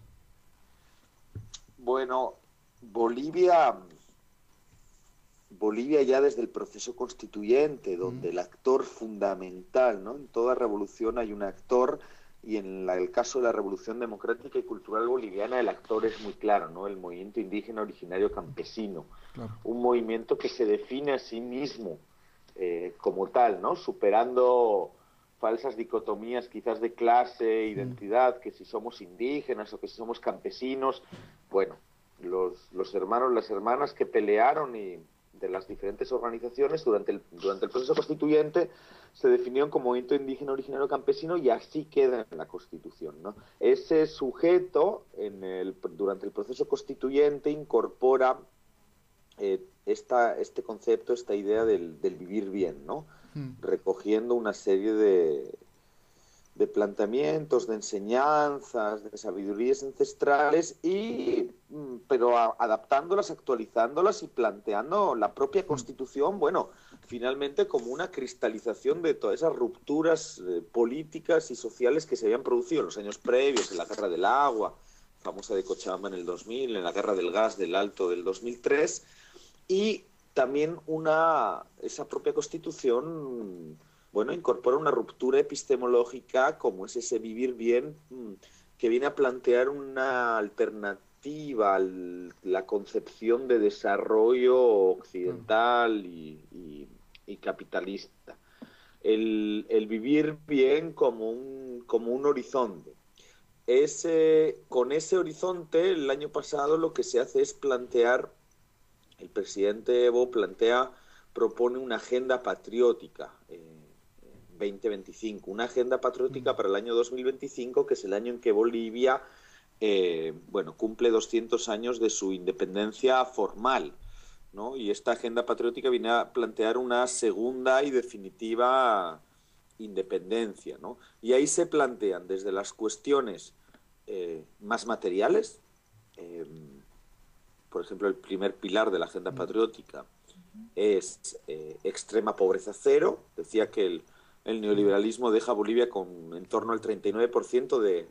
Bueno, Bolivia, Bolivia ya desde el proceso constituyente, donde mm. el actor fundamental, ¿no?, en toda revolución hay un actor, y en la, el caso de la Revolución Democrática y Cultural Boliviana el actor es muy claro, ¿no?, el movimiento indígena originario campesino, claro. Un movimiento que se define a sí mismo eh, como tal, ¿no?, superando falsas dicotomías quizás de clase, identidad, que si somos indígenas o que si somos campesinos. Bueno, los, los hermanos, las hermanas que pelearon y de las diferentes organizaciones durante el, durante el proceso constituyente se definieron como movimiento indígena originario campesino, y así queda en la Constitución, ¿no? Ese sujeto en el, durante el proceso constituyente incorpora eh, esta, este concepto, esta idea del, del vivir bien, ¿no? Recogiendo una serie de, de planteamientos, de enseñanzas, de sabidurías ancestrales, y pero a, adaptándolas, actualizándolas y planteando la propia Constitución, bueno, finalmente como una cristalización de todas esas rupturas eh, políticas y sociales que se habían producido en los años previos, en la Guerra del Agua, famosa de Cochabamba en el dos mil, en la Guerra del Gas del Alto del dos mil tres, y también una esa propia Constitución, bueno, incorpora una ruptura epistemológica como es ese vivir bien, que viene a plantear una alternativa a la concepción de desarrollo occidental y, y, y capitalista. El, el vivir bien como un, como un horizonte. Ese, con ese horizonte, el año pasado lo que se hace es plantear, el presidente Evo plantea propone una agenda patriótica eh, veinte veinticinco, una agenda patriótica para el año dos mil veinticinco, que es el año en que Bolivia eh, bueno, cumple doscientos años de su independencia formal, ¿no? Y esta agenda patriótica viene a plantear una segunda y definitiva independencia, ¿no? Y ahí se plantean desde las cuestiones eh, más materiales, eh, por ejemplo, el primer pilar de la agenda patriótica es eh, extrema pobreza cero. Decía que el, el neoliberalismo deja a Bolivia con en torno al treinta y nueve por ciento de,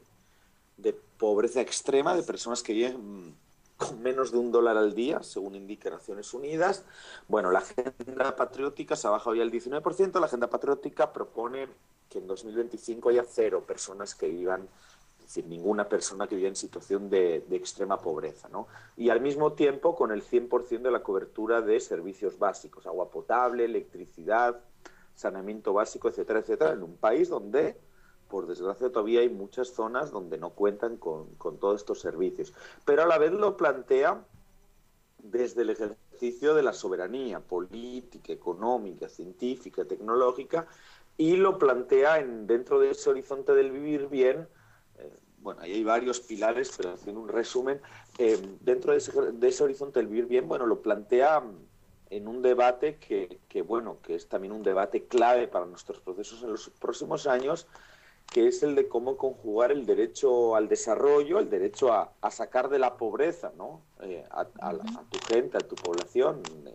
de pobreza extrema, de personas que viven con menos de un dólar al día, según indica Naciones Unidas. Bueno, la agenda patriótica se ha bajado ya al diecinueve por ciento. La agenda patriótica propone que en dos mil veinticinco haya cero personas que vivan, es decir, ninguna persona que viva en situación de, de extrema pobreza, ¿no? Y al mismo tiempo con el cien por ciento de la cobertura de servicios básicos, agua potable, electricidad, saneamiento básico, etcétera, etcétera, en un país donde, por desgracia, todavía hay muchas zonas donde no cuentan con, con todos estos servicios. Pero a la vez lo plantea desde el ejercicio de la soberanía política, económica, científica, tecnológica, y lo plantea en, dentro de ese horizonte del vivir bien. Eh, bueno, ahí hay varios pilares, pero haciendo un resumen, eh, dentro de ese, de ese horizonte del vivir bien, bueno, lo plantea en un debate que, que, bueno, que es también un debate clave para nuestros procesos en los próximos años, que es el de cómo conjugar el derecho al desarrollo, el derecho a, a sacar de la pobreza, ¿no? Eh, a, a, a tu gente, a tu población, eh,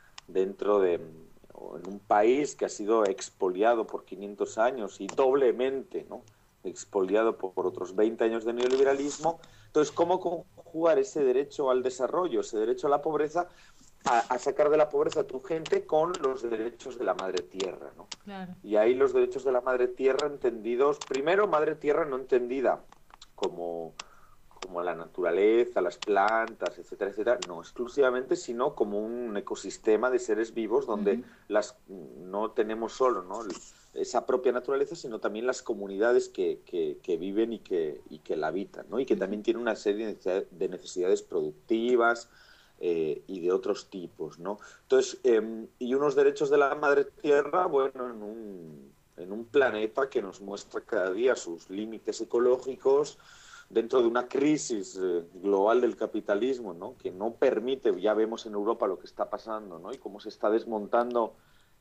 dentro de en un país que ha sido expoliado por quinientos años y doblemente, ¿no?, expoliado por, por otros veinte años de neoliberalismo. Entonces, ¿cómo conjugar ese derecho al desarrollo, ese derecho a la pobreza, a, a sacar de la pobreza a tu gente con los derechos de la madre tierra, ¿no? Claro. Y ahí los derechos de la madre tierra entendidos, primero, madre tierra no entendida como, como la naturaleza, las plantas, etcétera, etcétera, no exclusivamente, sino como un ecosistema de seres vivos donde uh-huh. las no tenemos solo, ¿no?, esa propia naturaleza, sino también las comunidades que, que, que viven y que, y que la habitan, ¿no? Y que también tienen una serie de necesidades productivas, Eh, y de otros tipos, ¿no? Entonces, eh, y unos derechos de la madre tierra, bueno, en un, en un planeta que nos muestra cada día sus límites ecológicos, dentro de una crisis eh, global del capitalismo, ¿no?, que no permite, ya vemos en Europa lo que está pasando, ¿no?, y cómo se está desmontando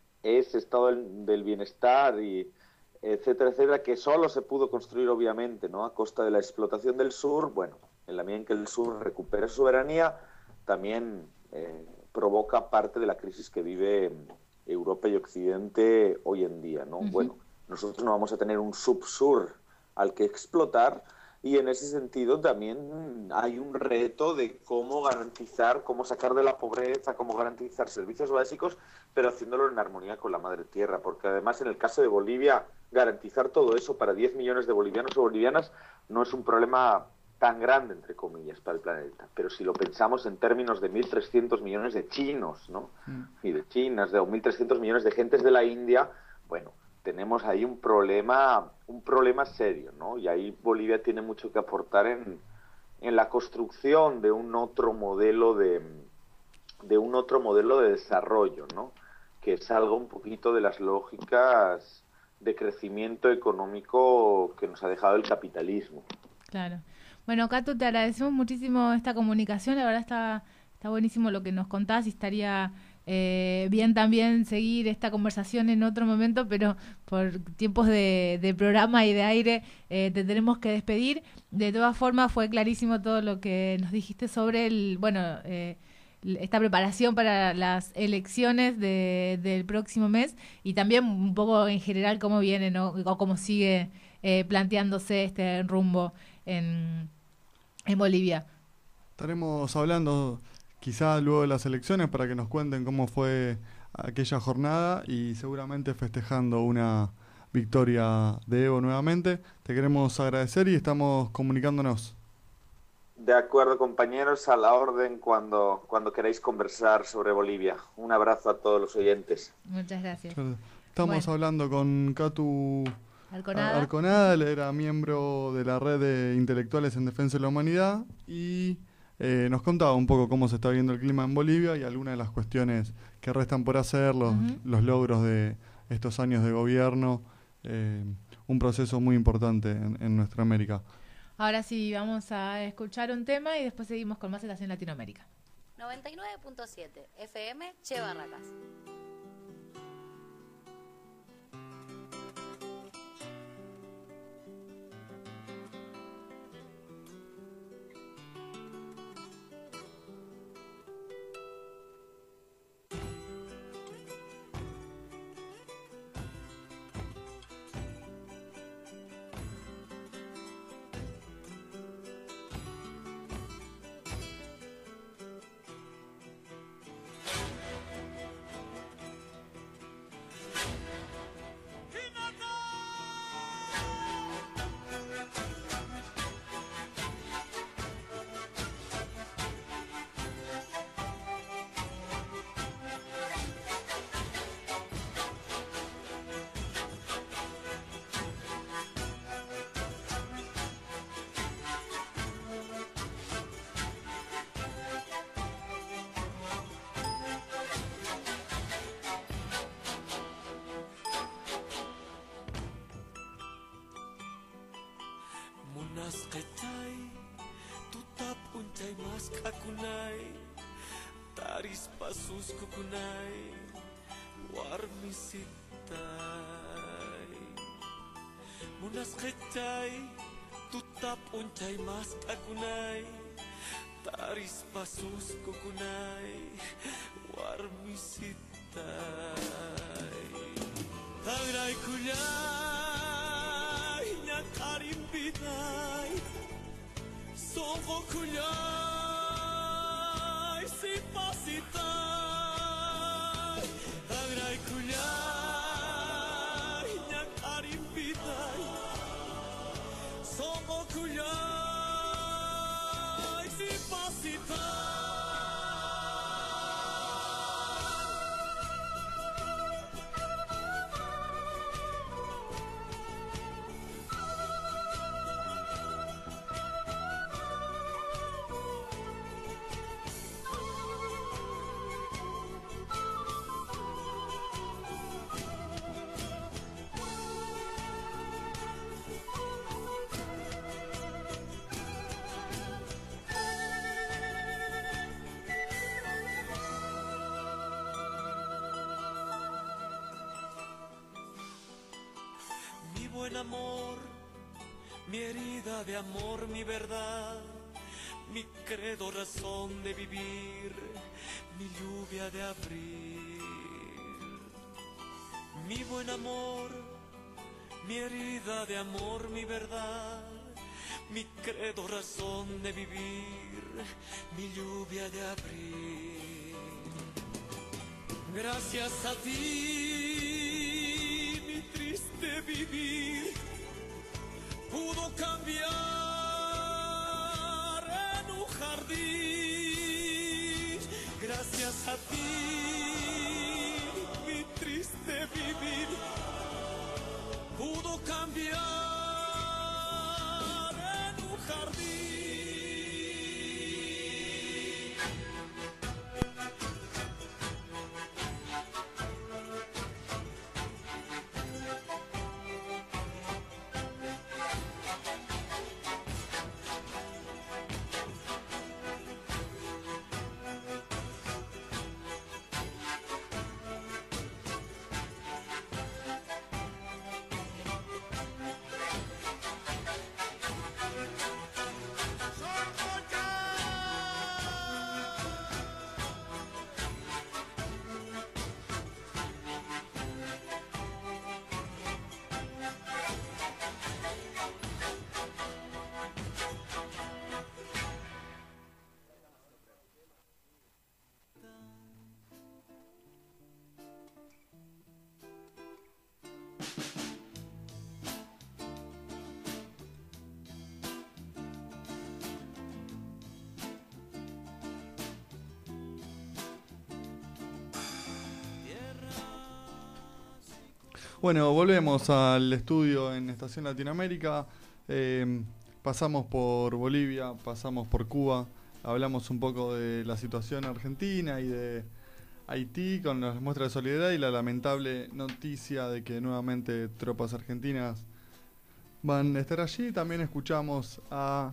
ese estado del, del bienestar, y etcétera, etcétera, que solo se pudo construir, obviamente, ¿no?, a costa de la explotación del sur. Bueno, en la medida en que el sur recupere soberanía, también eh, provoca parte de la crisis que vive Europa y Occidente hoy en día, ¿no? Uh-huh. Bueno, nosotros no vamos a tener un subsur al que explotar, y en ese sentido también hay un reto de cómo garantizar, cómo sacar de la pobreza, cómo garantizar servicios básicos, pero haciéndolo en armonía con la madre tierra, porque además en el caso de Bolivia, garantizar todo eso para diez millones de bolivianos o bolivianas no es un problema tan grande, entre comillas, para el planeta. Pero si lo pensamos en términos de mil trescientos millones de chinos, ¿no?, mm. y de chinas, de mil trescientos millones de gentes de la India, bueno, tenemos ahí un problema, un problema serio, ¿no? Y ahí Bolivia tiene mucho que aportar en, en la construcción de un otro modelo de, de un otro modelo de desarrollo, ¿no?, que salga un poquito de las lógicas de crecimiento económico que nos ha dejado el capitalismo. Claro. Bueno, Cato, te agradecemos muchísimo esta comunicación. La verdad está, está buenísimo lo que nos contás, y estaría eh, bien también seguir esta conversación en otro momento, pero por tiempos de, de programa y de aire eh, te tenemos que despedir. De todas formas, fue clarísimo todo lo que nos dijiste sobre el, bueno, eh, esta preparación para las elecciones de, del próximo mes, y también un poco en general cómo viene, ¿no?, o cómo sigue eh, planteándose este rumbo en, en Bolivia. Estaremos hablando quizá luego de las elecciones para que nos cuenten cómo fue aquella jornada, y seguramente festejando una victoria de Evo nuevamente. Te queremos agradecer y estamos comunicándonos. De acuerdo, compañeros, a la orden cuando, cuando queráis conversar sobre Bolivia. Un abrazo a todos los oyentes. Muchas gracias. Estamos bueno. hablando con Catu Arconada. Arconada, él era miembro de la Red de Intelectuales en Defensa de la Humanidad, y eh, nos contaba un poco cómo se está viendo el clima en Bolivia y algunas de las cuestiones que restan por hacer, los, Ujú. los logros de estos años de gobierno, eh, un proceso muy importante en, en nuestra América. Ahora sí, vamos a escuchar un tema y después seguimos con más Estación Latinoamérica. noventa y nueve punto siete F M Che Barracas. Munas kecai, tutap uncai mas kakunai, taris pasus kukunai, warmisitai. Munas kecai, tutap uncai mas kakunai, taris pasus kukunai, warmisitai. Tagrai kulai, nyakarim bidai, sovo kulai, sipasitai. Tagrai kulai, nyakarim bidai, sovo kulai, sipasitai. Mi buen amor, mi herida de amor, mi verdad, mi credo, razón de vivir, mi lluvia de abril. Mi buen amor, mi herida de amor, mi verdad, mi credo, razón de vivir, mi lluvia de abril. Gracias a ti, mi triste vivir pudo cambiar en un jardín. Gracias a ti, mi triste vivir pudo cambiar en un jardín. Bueno, volvemos al estudio en Estación Latinoamérica. Eh, pasamos por Bolivia, pasamos por Cuba. hablamos un poco de la situación argentina y de Haití con las muestras de solidaridad y la lamentable noticia de que nuevamente tropas argentinas van a estar allí. También escuchamos a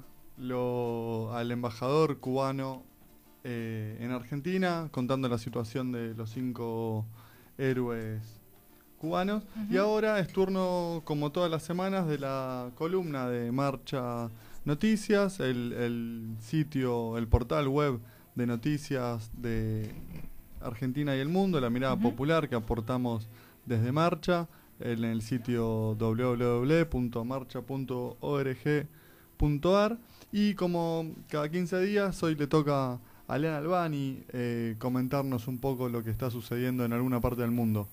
lo, al embajador cubano eh, en Argentina contando la situación de los cinco héroes cubanos. Uh-huh. Y ahora es turno, como todas las semanas, de la columna de Marcha Noticias, el, el sitio, el portal web de noticias de Argentina y el mundo, la mirada uh-huh. popular que aportamos desde Marcha, en el sitio doble u doble u doble u punto marcha punto org punto a r. Y como cada quince días, hoy le toca a Leana Albani eh, comentarnos un poco lo que está sucediendo en alguna parte del mundo.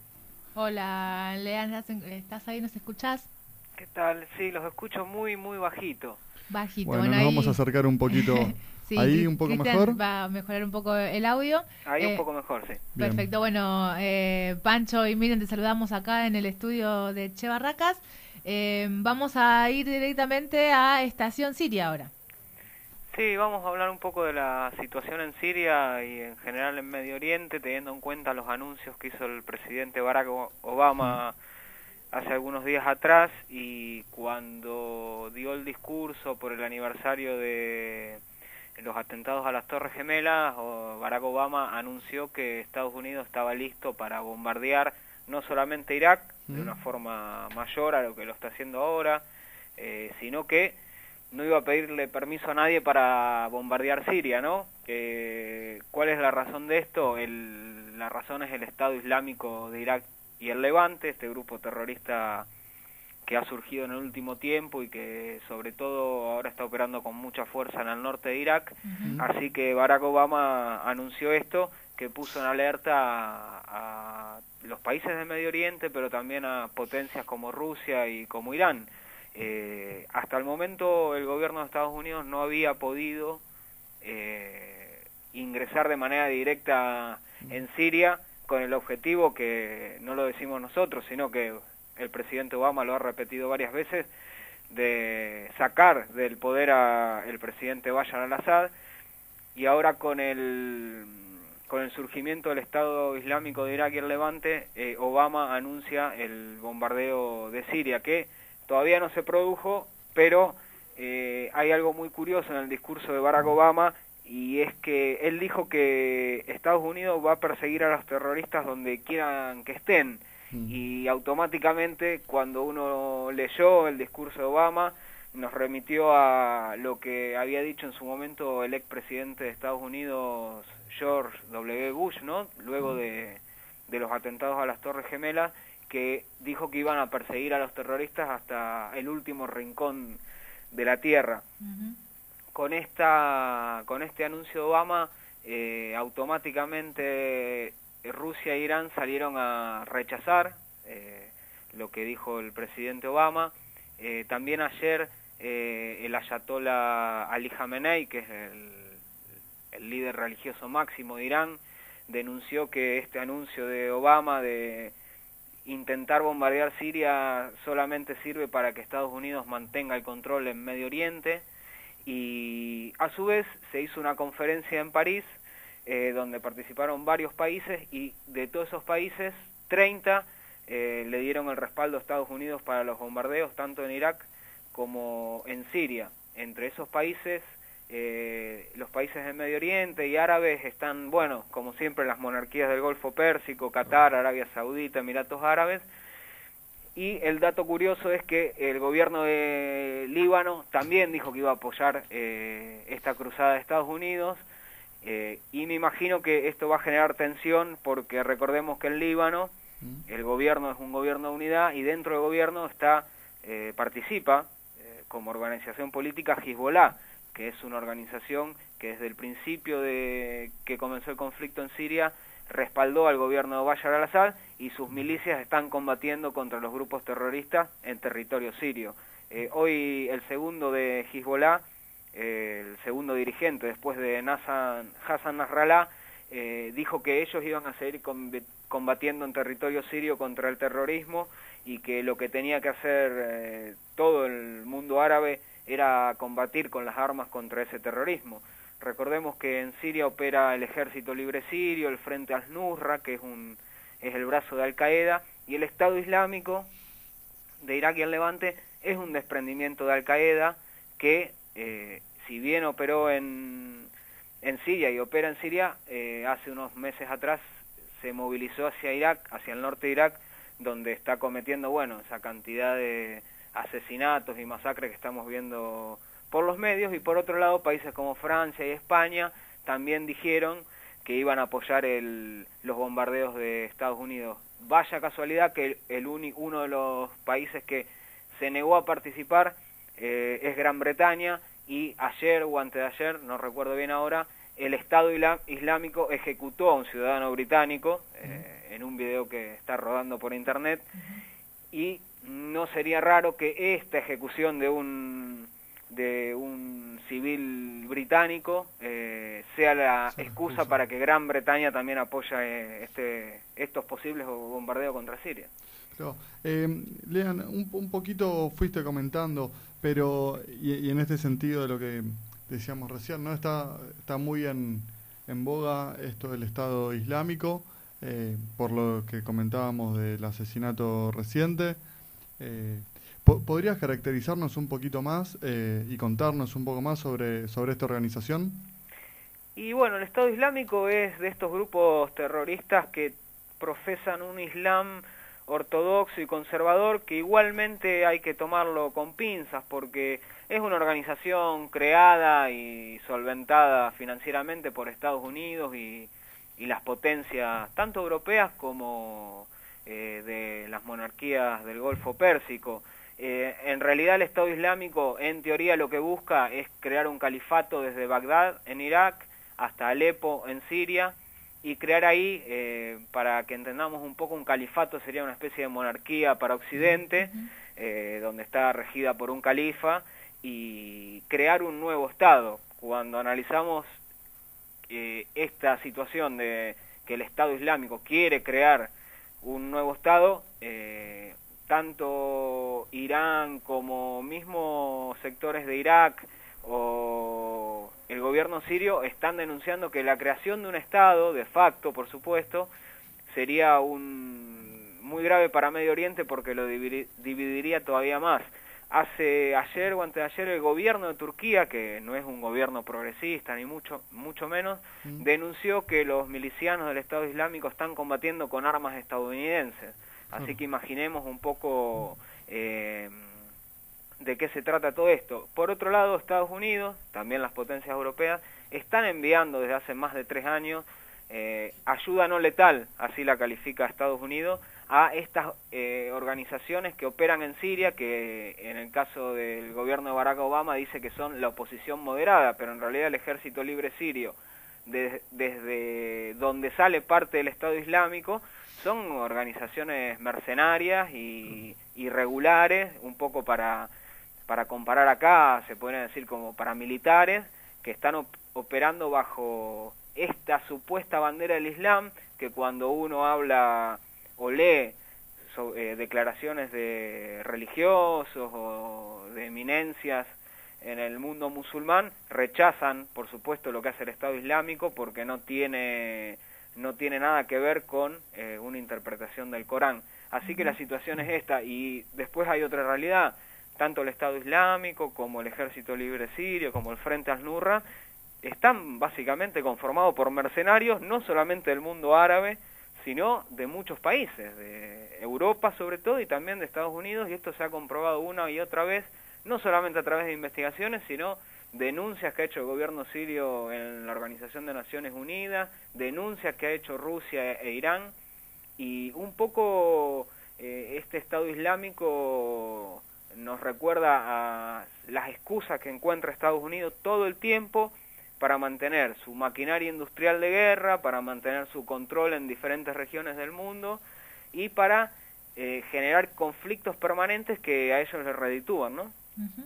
Hola, Leana, ¿estás ahí? ¿Nos escuchás? ¿Qué tal? Sí, los escucho muy, muy bajito. Bajito. Bueno, bueno nos ahí... vamos a acercar un poquito. Sí, ahí un poco Cristian mejor. Va a mejorar un poco el audio. Ahí eh, un poco mejor, sí. Perfecto. Bien. Bueno, eh, Pancho y Miriam, te saludamos acá en el estudio de Che Barracas. Eh, vamos a ir directamente a Estación Siria ahora. Sí, vamos a hablar un poco de la situación en Siria y en general en Medio Oriente, teniendo en cuenta los anuncios que hizo el presidente Barack Obama mm. hace algunos días atrás, y cuando dio el discurso por el aniversario de los atentados a las Torres Gemelas, Barack Obama anunció que Estados Unidos estaba listo para bombardear no solamente Irak, mm. de una forma mayor a lo que lo está haciendo ahora, eh, sino que no iba a pedirle permiso a nadie para bombardear Siria, ¿no? Eh, ¿Cuál es la razón de esto? El, la razón es el Estado Islámico de Irak y el Levante, este grupo terrorista que ha surgido en el último tiempo y que sobre todo ahora está operando con mucha fuerza en el norte de Irak. Uh-huh. Así que Barack Obama anunció esto, que puso en alerta a, a los países del Medio Oriente, pero también a potencias como Rusia y como Irán. Eh, hasta el momento el gobierno de Estados Unidos no había podido eh, ingresar de manera directa en Siria con el objetivo, que no lo decimos nosotros, sino que el presidente Obama lo ha repetido varias veces, de sacar del poder al presidente Bashar al-Assad. Y ahora con el con el surgimiento del Estado Islámico de Irak y el Levante, eh, Obama anuncia el bombardeo de Siria, que todavía no se produjo, pero eh, hay algo muy curioso en el discurso de Barack Obama, y es que él dijo que Estados Unidos va a perseguir a los terroristas donde quieran que estén, mm. y automáticamente cuando uno leyó el discurso de Obama nos remitió a lo que había dicho en su momento el expresidente de Estados Unidos, George W. Bush, ¿no? Luego de, de los atentados a las Torres Gemelas, que dijo que iban a perseguir a los terroristas hasta el último rincón de la tierra. Uh-huh. Con esta, con este anuncio de Obama, eh, automáticamente Rusia e Irán salieron a rechazar eh, lo que dijo el presidente Obama. Eh, también ayer eh, el ayatollah Ali Khamenei, que es el, el líder religioso máximo de Irán, denunció que este anuncio de Obama de intentar bombardear Siria solamente sirve para que Estados Unidos mantenga el control en Medio Oriente. Y a su vez se hizo una conferencia en París eh, donde participaron varios países, y de todos esos países treinta eh, le dieron el respaldo a Estados Unidos para los bombardeos tanto en Irak como en Siria. Entre esos países, eh, los países del Medio Oriente y árabes están, bueno, como siempre, las monarquías del Golfo Pérsico, Qatar, Arabia Saudita, Emiratos Árabes. Y el dato curioso es que el gobierno de Líbano también dijo que iba a apoyar eh, esta cruzada de Estados Unidos, eh, y me imagino que esto va a generar tensión, porque recordemos que en Líbano el gobierno es un gobierno de unidad, y dentro del gobierno está eh, participa eh, como organización política Hezbollah, que es una organización que desde el principio de que comenzó el conflicto en Siria respaldó al gobierno de Bashar al-Assad, y sus milicias están combatiendo contra los grupos terroristas en territorio sirio. Eh, hoy el segundo de Hezbollah, eh, el segundo dirigente después de Hassan, Hassan Nasrallah, eh, dijo que ellos iban a seguir combatiendo en territorio sirio contra el terrorismo, y que lo que tenía que hacer eh, todo el mundo árabe era combatir con las armas contra ese terrorismo. Recordemos que en Siria opera el Ejército Libre Sirio, el Frente al-Nusra, que es, un, es el brazo de Al-Qaeda, y el Estado Islámico de Irak y el Levante es un desprendimiento de Al-Qaeda que, eh, si bien operó en, en Siria y opera en Siria, eh, hace unos meses atrás se movilizó hacia Irak, hacia el norte de Irak, donde está cometiendo, bueno, esa cantidad de asesinatos y masacres que estamos viendo por los medios. Y por otro lado, países como Francia y España también dijeron que iban a apoyar el, los bombardeos de Estados Unidos. Vaya casualidad que el, el uni, uno de los países que se negó a participar eh, es Gran Bretaña, y ayer o antes de ayer, no recuerdo bien ahora, el Estado Islámico ejecutó a un ciudadano británico eh, en un video que está rodando por internet, y no sería raro que esta ejecución de un de un civil británico eh, sea la excusa para que Gran Bretaña también apoye este estos posibles bombardeos contra Siria. Claro. Eh, Lean, un, un poquito fuiste comentando, pero y, y en este sentido de lo que decíamos recién, ¿no? Está, está muy en, en boga esto del Estado Islámico, eh, por lo que comentábamos del asesinato reciente. Eh, ¿Podrías caracterizarnos un poquito más eh, y contarnos un poco más sobre, sobre esta organización? Y bueno, el Estado Islámico es de estos grupos terroristas que profesan un Islam ortodoxo y conservador, que igualmente hay que tomarlo con pinzas, porque es una organización creada y solventada financieramente por Estados Unidos y, y las potencias tanto europeas como eh, de las monarquías del Golfo Pérsico. Eh, en realidad el Estado Islámico, en teoría, lo que busca es crear un califato desde Bagdad, en Irak, hasta Alepo, en Siria, y crear ahí, eh, para que entendamos un poco, un califato sería una especie de monarquía para Occidente, eh, donde está regida por un califa, y crear un nuevo Estado. Cuando analizamos eh, esta situación de que el Estado Islámico quiere crear un nuevo Estado, eh, tanto Irán como mismo sectores de Irak o el gobierno sirio están denunciando que la creación de un Estado, de facto por supuesto, sería un muy grave para Medio Oriente, porque lo dividiría todavía más. Hace ayer o antes de ayer el gobierno de Turquía, que no es un gobierno progresista ni mucho mucho menos, mm. denunció que los milicianos del Estado Islámico están combatiendo con armas estadounidenses. Así que imaginemos un poco eh, de qué se trata todo esto. Por otro lado, Estados Unidos, también las potencias europeas, están enviando desde hace más de tres años eh, ayuda no letal, así la califica Estados Unidos, a estas eh, organizaciones que operan en Siria, que en el caso del gobierno de Barack Obama dice que son la oposición moderada, pero en realidad el Ejército Libre Sirio, de, desde donde sale parte del Estado Islámico, son organizaciones mercenarias y irregulares, un poco para, para comparar acá, se puede decir como paramilitares, que están op operando bajo esta supuesta bandera del Islam, que cuando uno habla o lee so, eh, declaraciones de religiosos o de eminencias en el mundo musulmán, rechazan, por supuesto, lo que hace el Estado Islámico, porque no tiene... no tiene nada que ver con eh, una interpretación del Corán. Así que la situación es esta, y después hay otra realidad. Tanto el Estado Islámico como el Ejército Libre Sirio, como el Frente al-Nusra, están básicamente conformados por mercenarios, no solamente del mundo árabe, sino de muchos países, de Europa sobre todo, y también de Estados Unidos, y esto se ha comprobado una y otra vez, no solamente a través de investigaciones, sino denuncias que ha hecho el gobierno sirio en la Organización de Naciones Unidas, denuncias que ha hecho Rusia e Irán, y un poco eh, este Estado Islámico nos recuerda a las excusas que encuentra Estados Unidos todo el tiempo para mantener su maquinaria industrial de guerra, para mantener su control en diferentes regiones del mundo y para eh, generar conflictos permanentes que a ellos les reditúan, ¿no? Uh-huh.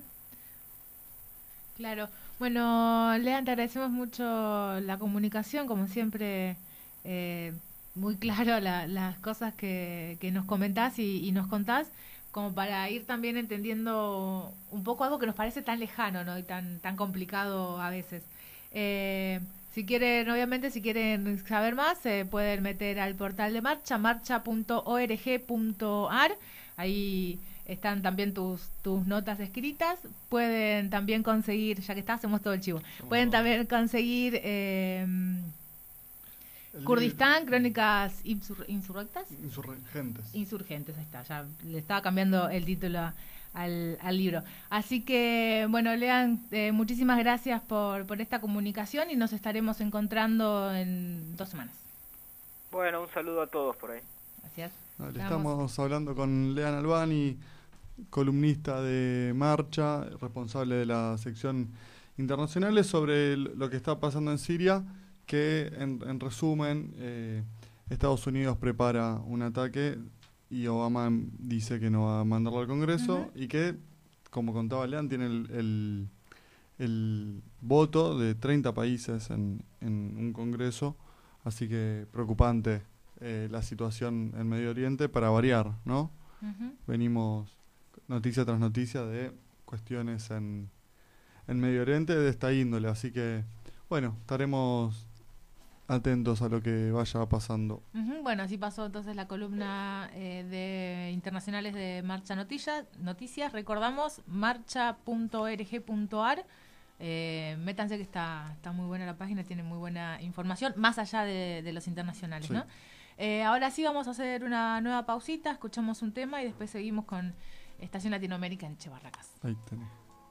Claro. Bueno, Lean, te agradecemos mucho la comunicación, como siempre, eh, muy claro la, las cosas que, que nos comentás y, y nos contás, como para ir también entendiendo un poco algo que nos parece tan lejano, ¿no? Y tan, tan complicado a veces. Eh, si quieren, obviamente, si quieren saber más, se pueden meter al portal de Marcha, marcha punto org punto ar. Ahí están también tus, tus notas escritas. Pueden también conseguir, ya que está, hacemos todo el chivo. Pueden también conseguir eh, Kurdistán, Crónicas insur Insurrectas. Insurgentes. Insurgentes, ahí está. Ya le estaba cambiando el título al, al libro. Así que, bueno, Lean, eh, muchísimas gracias por, por esta comunicación y nos estaremos encontrando en dos semanas. Bueno, un saludo a todos por ahí. Gracias. Vale, estamos hablando con Lean Albani, columnista de Marcha, responsable de la sección internacionales, sobre lo que está pasando en Siria, que en, en resumen, eh, Estados Unidos prepara un ataque y Obama dice que no va a mandarlo al Congreso, uh-huh. y que, como contaba Lean, tiene el, el, el voto de treinta países en, en un Congreso, así que preocupante eh, la situación en Medio Oriente, para variar, ¿no? Uh-huh. Venimos noticia tras noticia de cuestiones en, en Medio Oriente de esta índole, así que, bueno, estaremos atentos a lo que vaya pasando. Uh-huh. Bueno, así pasó entonces la columna eh, de internacionales de Marcha Noticias. Noticias, recordamos, marcha punto org punto ar. Eh, métanse que está, está muy buena la página, tiene muy buena información, más allá de, de los internacionales, sí. ¿no? Eh, ahora sí vamos a hacer una nueva pausita, escuchamos un tema y después seguimos con Estación Latinoamérica en Che Barracas. Ahí tenés.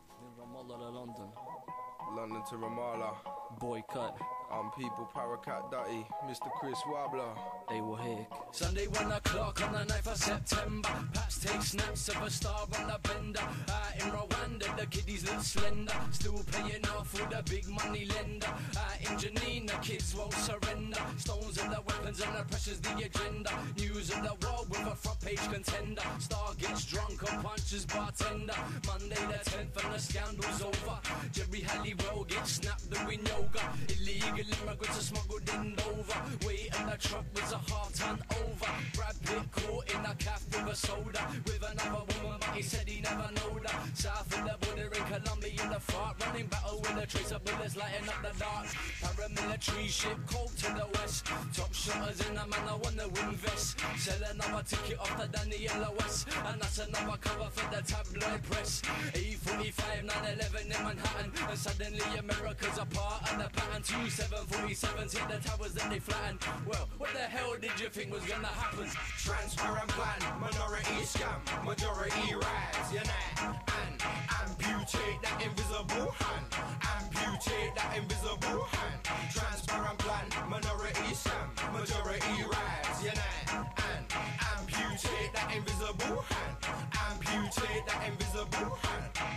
London to Ramallah, boycott. Um, people, Paracat Dutty, Mister Chris Wobbler, they were here. Sunday one o'clock on the ninth of September. Paps take snaps of a star on the bender. Out in Rwanda, the kiddies look slender. Still paying off with a big money lender. Out in Janina, kids won't surrender. Stones are the weapons and the pressure's the agenda. News of the world with a front page contender. Star gets drunk and punches bartender. Monday the tenth and the scandal's over. Jerry Halliwell gets snapped doing yoga. Illegal immigrants are smuggled in Dover. Wait and the truck was a half ton over. Brad Pitt caught in a calf with a soda. With another woman but he said he never knowed her. South of the border in Colombia in the fart. Running battle with a trace of bullets lighting up the dark. Paramilitary ship cold to the west. Top shotters in a man I wanna win vest. Sell another ticket off the Daniela West. And that's another cover for the tabloid press. eight forty-five, nine eleven in Manhattan. And suddenly America's a part of the pattern. Two seven forty-sevens hit the towers that they flatten. Well, what the hell did you think was gonna happen? Transparent plan, minority scam, majority rise, unite and amputate that invisible hand. Amputate that invisible hand. Transparent plan, minority scam, majority rise, unite and amputate that invisible hand. Amputate that invisible hand.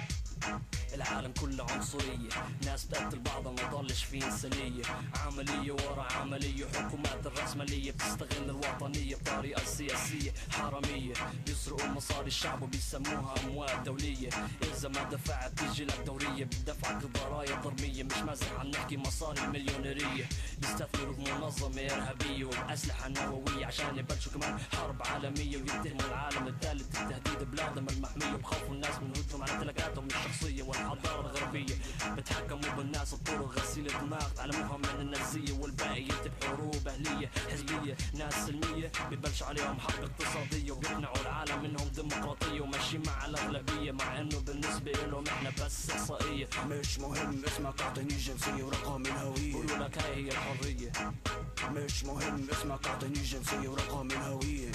العالم كله عنصرية، ناس بتقتل بعضها ما ضلش في إنسانية، عملية ورا عملية، حكومات الرأسمالية بتستغل الوطنية بطريقة سياسية حرامية، بيسرقوا مصاري الشعب وبيسموها أموال دولية، إذا ما دفعت بيجي لك دورية، بدفعك ضرايا ضرمية، مش مازح عم نحكي مصاري المليونيرية، بيستثمروا بمنظمة إرهابية وبأسلحة نووية عشان يبلشوا كمان حرب عالمية، ويتهموا العالم الثالث بتهديد بلادهم المحمية، وبخوفوا الناس من هجوم على تلاقاتهم الشخصية والحضارة الغربية، بتحكموا بالناس الطرق غسيل الدماغ تعلموها من النازية، والباقي ينتج حروب أهلية حزبية، ناس سلمية ببلش عليهم حرب اقتصادية، وبيقنعوا العالم انهم ديمقراطية وماشيين مع الأغلبية، مع انه بالنسبة لهم احنا بس إحصائية. مش مهم اسمك اعطيني جنسية ورقم الهوية، قولوا لك هاي هي الحرية. مش مهم اسمك اعطيني جنسية ورقم الهوية.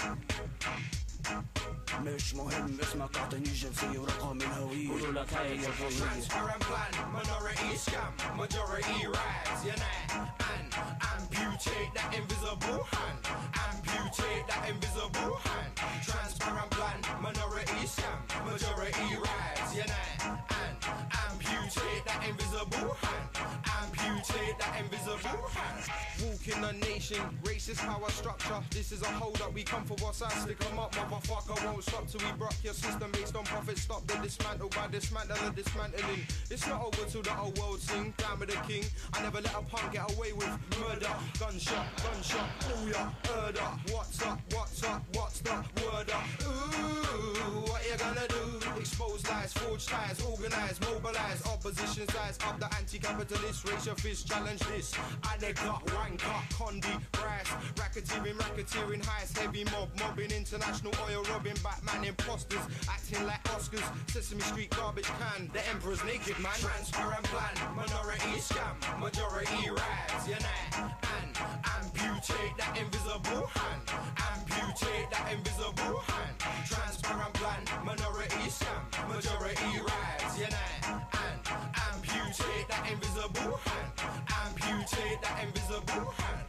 مش مهم اسمك اعطيني جنسية ورقم الهوية، قولوا لك هاي هي الحرية. Transparent plan, minority scam, majority rise, unite and amputate that invisible hand. Amputate that invisible hand. Transparent plan, minority scam, majority rise, unite and amputate that invisible hand. Amputate that invisible hand. Walking a nation, racist power structure. This is a hold up, we come for what's us. Stick 'em up, motherfucker, won't stop till we rock your system based on profit. Stop the dismantle by dismantle and dismantling. It's not over till the whole world sing. Down with the king. I never let a punk get away with murder. Gunshot, gunshot, ooh ya, murder. What's up, what's up, what's the word up? Ooh, what you gonna do? Expose lies, forge ties, organize, mobilize. Opposition sides of the anti-capitalist racial fear. this, challenge this. Aneka, wanker, condi, rice, racketeering, racketeering, highest heavy mob, mobbing international oil, robbing Batman imposters, acting like Oscars, Sesame Street garbage can, the emperor's naked man. Transparent plan, minority scam, majority rise, unite and amputate that invisible hand, amputate that invisible hand. Transparent plan, minority scam, majority rise, unite and amputate that invisible hand, amputate that invisible hand.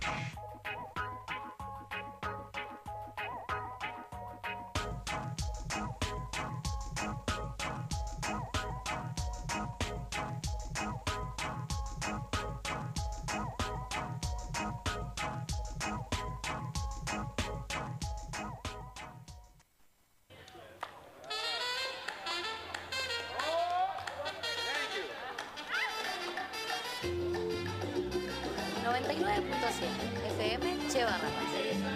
noventa y nueve punto siete F M Che Barracas.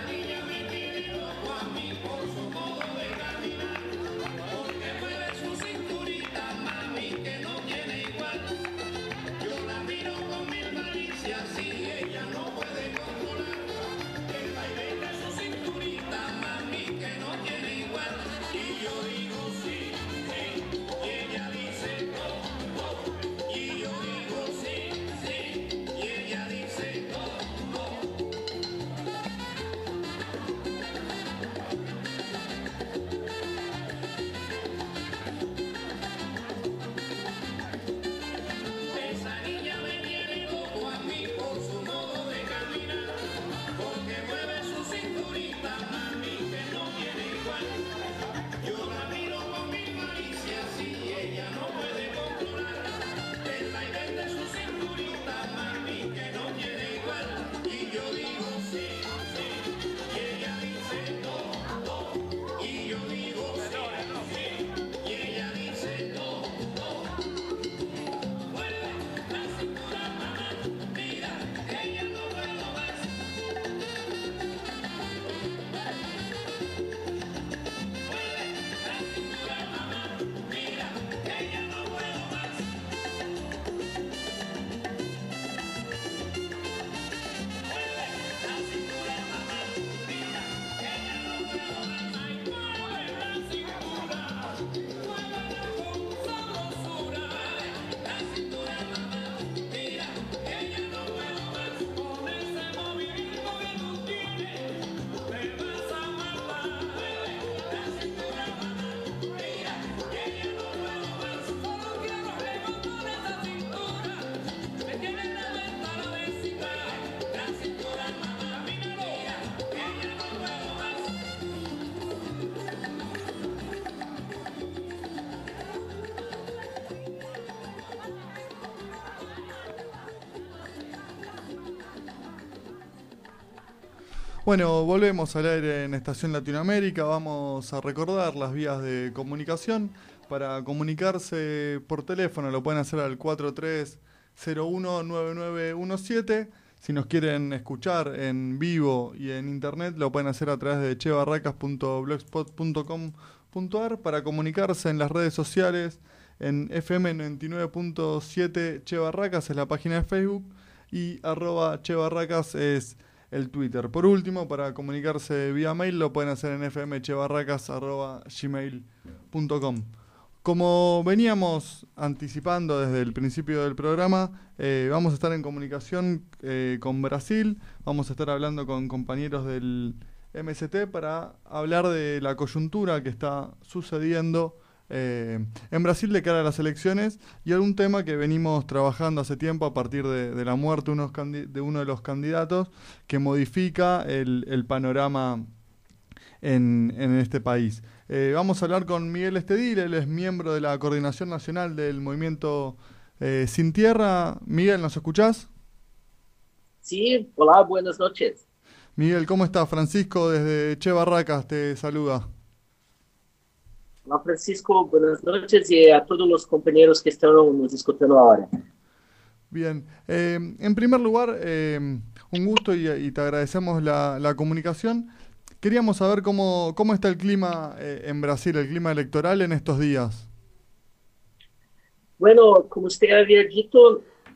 Bueno, volvemos al aire en Estación Latinoamérica. Vamos a recordar las vías de comunicación. Para comunicarse por teléfono lo pueden hacer al cuatro tres cero uno nueve nueve uno siete. Si nos quieren escuchar en vivo y en internet lo pueden hacer a través de che barracas punto blogspot punto com punto ar. Para comunicarse en las redes sociales en F M noventa y nueve punto siete Che Barracas es la página de Facebook y arroba Che Barracas es el Twitter. Por último, para comunicarse vía mail lo pueden hacer en fmchebarracas arroba gmail punto com. Como veníamos anticipando desde el principio del programa, eh, vamos a estar en comunicación eh, con Brasil, vamos a estar hablando con compañeros del M S T para hablar de la coyuntura que está sucediendo eh, en Brasil de cara a las elecciones y algún tema que venimos trabajando hace tiempo a partir de, de la muerte unos de uno de los candidatos que modifica el, el panorama en, en este país. Eh, vamos a hablar con Miguel Estedil, él es miembro de la Coordinación Nacional del Movimiento eh, Sin Tierra. Miguel, ¿nos escuchás? Sí, hola, buenas noches. Miguel, ¿cómo estás? Francisco desde Che Barracas te saluda. Hola Francisco, buenas noches y a todos los compañeros que están nos escuchando ahora. Bien, eh, en primer lugar, eh, un gusto y, y te agradecemos la, la comunicación. Queríamos saber cómo, cómo está el clima eh, en Brasil, el clima electoral en estos días. Bueno, como usted había dicho,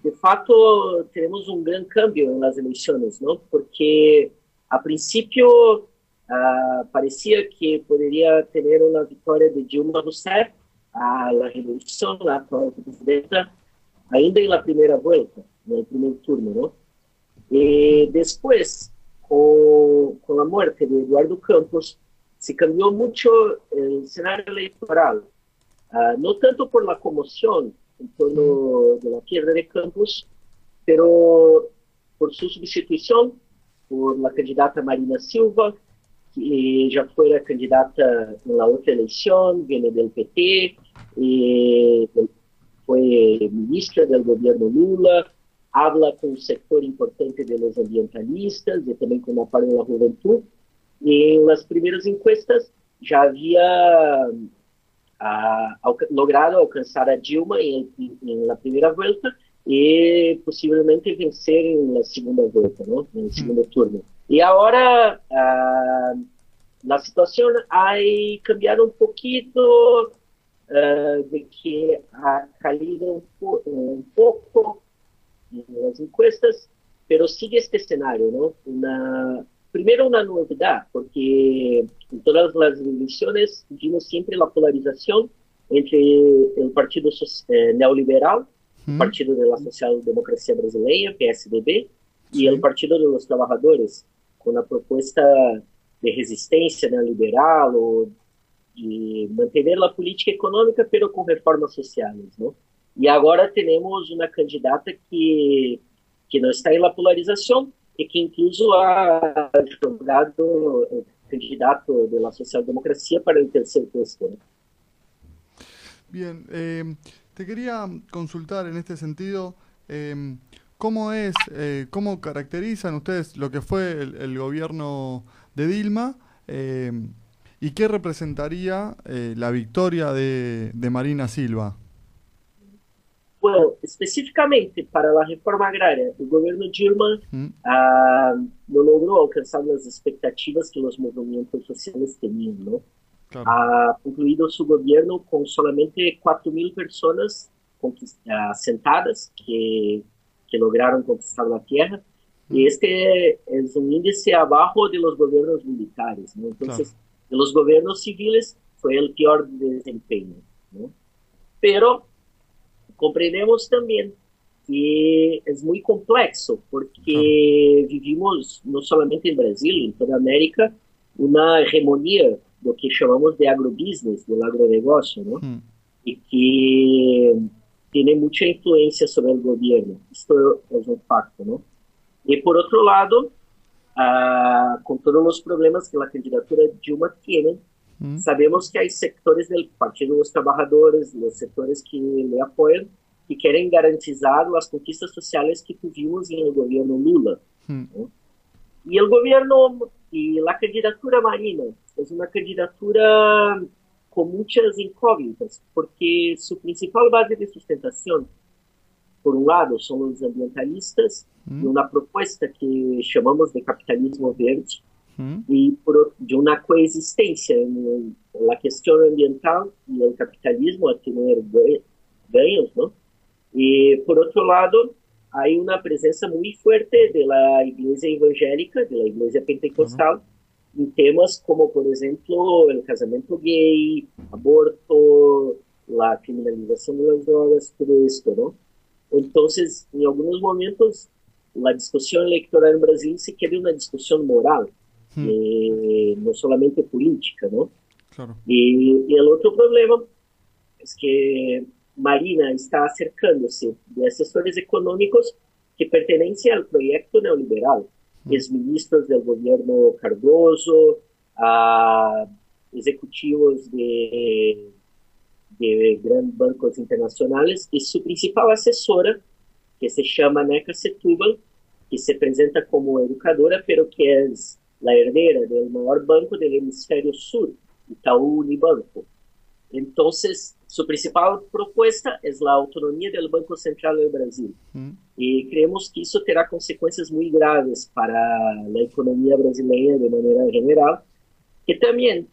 de fato, tenemos un gran cambio en las elecciones, ¿no? Porque a principio uh, parecía que podría tener una victoria de Dilma Rousseff a la revolución, la actual presidenta, ainda en la primera vuelta, en el primer turno, ¿no? Y después, con, con la muerte de Eduardo Campos, se cambió mucho el escenario electoral, uh, no tanto por la conmoción en torno de la quiebra de Campos, pero por su sustitución por la candidata Marina Silva, que ya fuera candidata en la otra elección, viene del P T, y fue ministra del gobierno Lula, habla con un sector importante de los ambientalistas y también con la parte de la juventud. Y en las primeras encuestas ya había uh, alca logrado alcanzar a Dilma en, en la primera vuelta y posiblemente vencer en la segunda vuelta, ¿no? En el segundo turno. Y ahora uh, la situación ha cambiado un poquito, uh, de que ha caído un, po un poco en las encuestas, pero sigue este escenario, ¿no? Una, primero una novedad, porque en todas las elecciones vimos siempre la polarización entre el Partido eh, Neoliberal, el Partido de la Socialdemocracia Brasileña, P S D B, y el Partido de los Trabajadores, con la propuesta de resistencia neoliberal o de mantener la política económica, pero con reformas sociales, ¿no? Y ahora tenemos una candidata que, que no está en la polarización y que incluso ha jugado el candidato de la socialdemocracia para el tercer puesto, ¿no? Bien, eh, te quería consultar en este sentido, eh, ¿cómo es, eh, cómo caracterizan ustedes lo que fue el, el gobierno de Dilma eh, y qué representaría eh, la victoria de, de Marina Silva? Bueno, específicamente para la reforma agraria, el gobierno Dilma mm. uh, no logró alcanzar las expectativas que los movimientos sociales tenían, ¿no? Claro. Ha concluido su gobierno con solamente cuatro mil personas uh, sentadas que, que lograron conquistar la tierra. Mm. Y este es un índice abajo de los gobiernos militares, ¿no? Entonces, claro, de los gobiernos civiles fue el peor desempeño, ¿no? Pero compreendemos también que es muy complexo, porque vivimos no solamente en Brasil, en toda América, una hegemonía, lo que llamamos de agrobusiness, del agronegocio, ¿no? Mm. Y que tiene mucha influencia sobre el gobierno. Esto es un facto, ¿no? Y por otro lado, uh, con todos los problemas que la candidatura de Dilma tiene, Mm. sabemos que hay sectores del Partido de los Trabajadores, los sectores que le apoyan, que quieren garantizar las conquistas sociales que tuvimos en el gobierno Lula, mm. ¿no? Y el gobierno y la candidatura Marina es una candidatura con muchas incógnitas, porque su principal base de sustentación, por un lado, son los ambientalistas, mm. y una propuesta que llamamos de capitalismo verde, y por, de una coexistencia en, en la cuestión ambiental y el capitalismo a tener ganhos, ¿no? Y por otro lado, hay una presencia muy fuerte de la iglesia evangélica, de la iglesia pentecostal, uh-huh. en temas como, por ejemplo, el casamiento gay, aborto, la criminalización de las drogas, todo esto, ¿no? Entonces, en algunos momentos, la discusión electoral en Brasil se queda una discusión moral, Hmm. Eh, no solamente política, ¿no? Claro. Y, y el otro problema es que Marina está acercándose de asesores económicos que pertenecen al proyecto neoliberal, hmm. exministros del gobierno Cardoso, a ejecutivos de, de grandes bancos internacionales, y su principal asesora, que se llama Neca Setúbal, que se presenta como educadora, pero que es la heredera del mayor banco del hemisferio sur, Itaú Unibanco. Entonces, su principal propuesta es la autonomía del Banco Central del Brasil. Mm. Y creemos que eso tendrá consecuencias muy graves para la economía brasileña de manera general, que también,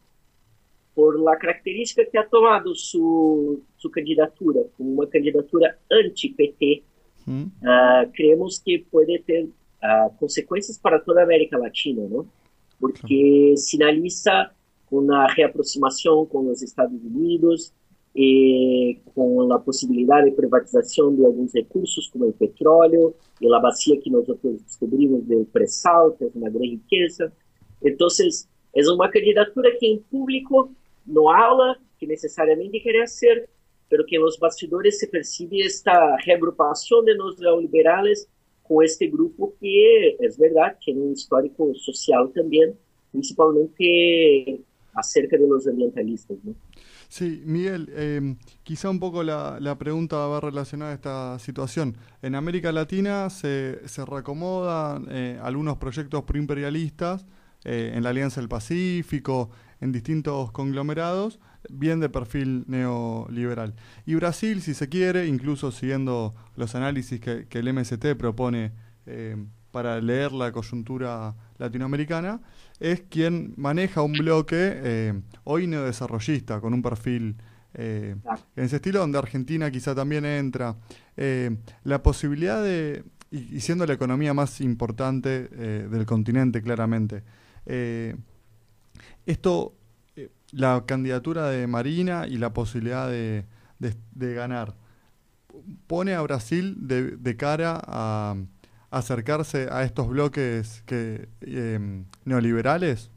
por la característica que ha tomado su, su candidatura, como una candidatura anti-P T, ¿Mm? uh, creemos que puede tener uh, consecuencias para toda América Latina, ¿no? Porque sinaliza una reaproximación con los Estados Unidos, eh, con la posibilidad de privatización de algunos recursos como el petróleo y la vacía que nosotros descubrimos del pre-sal, que es una gran riqueza. Entonces, es una candidatura que en público no habla, que necesariamente quiere hacer, pero que en los bastidores se percibe esta reagrupación de los neoliberales con este grupo que, es verdad, tiene un histórico social también, principalmente acerca de los ambientalistas, ¿no? Sí, Miguel, eh, quizá un poco la, la pregunta va relacionada a esta situación. En América Latina se, se reacomodan eh, algunos proyectos proimperialistas eh, en la Alianza del Pacífico, en distintos conglomerados, bien de perfil neoliberal. Y Brasil, si se quiere, incluso siguiendo los análisis que, que el M S T propone eh, para leer la coyuntura latinoamericana, es quien maneja un bloque eh, hoy neodesarrollista, con un perfil eh, en ese estilo, donde Argentina quizá también entra. Eh, la posibilidad de, y, y siendo la economía más importante eh, del continente, claramente, eh, esto, eh, la candidatura de Marina y la posibilidad de, de, de ganar, pone a Brasil de, de cara a acercarse a estos bloques que eh, neoliberales?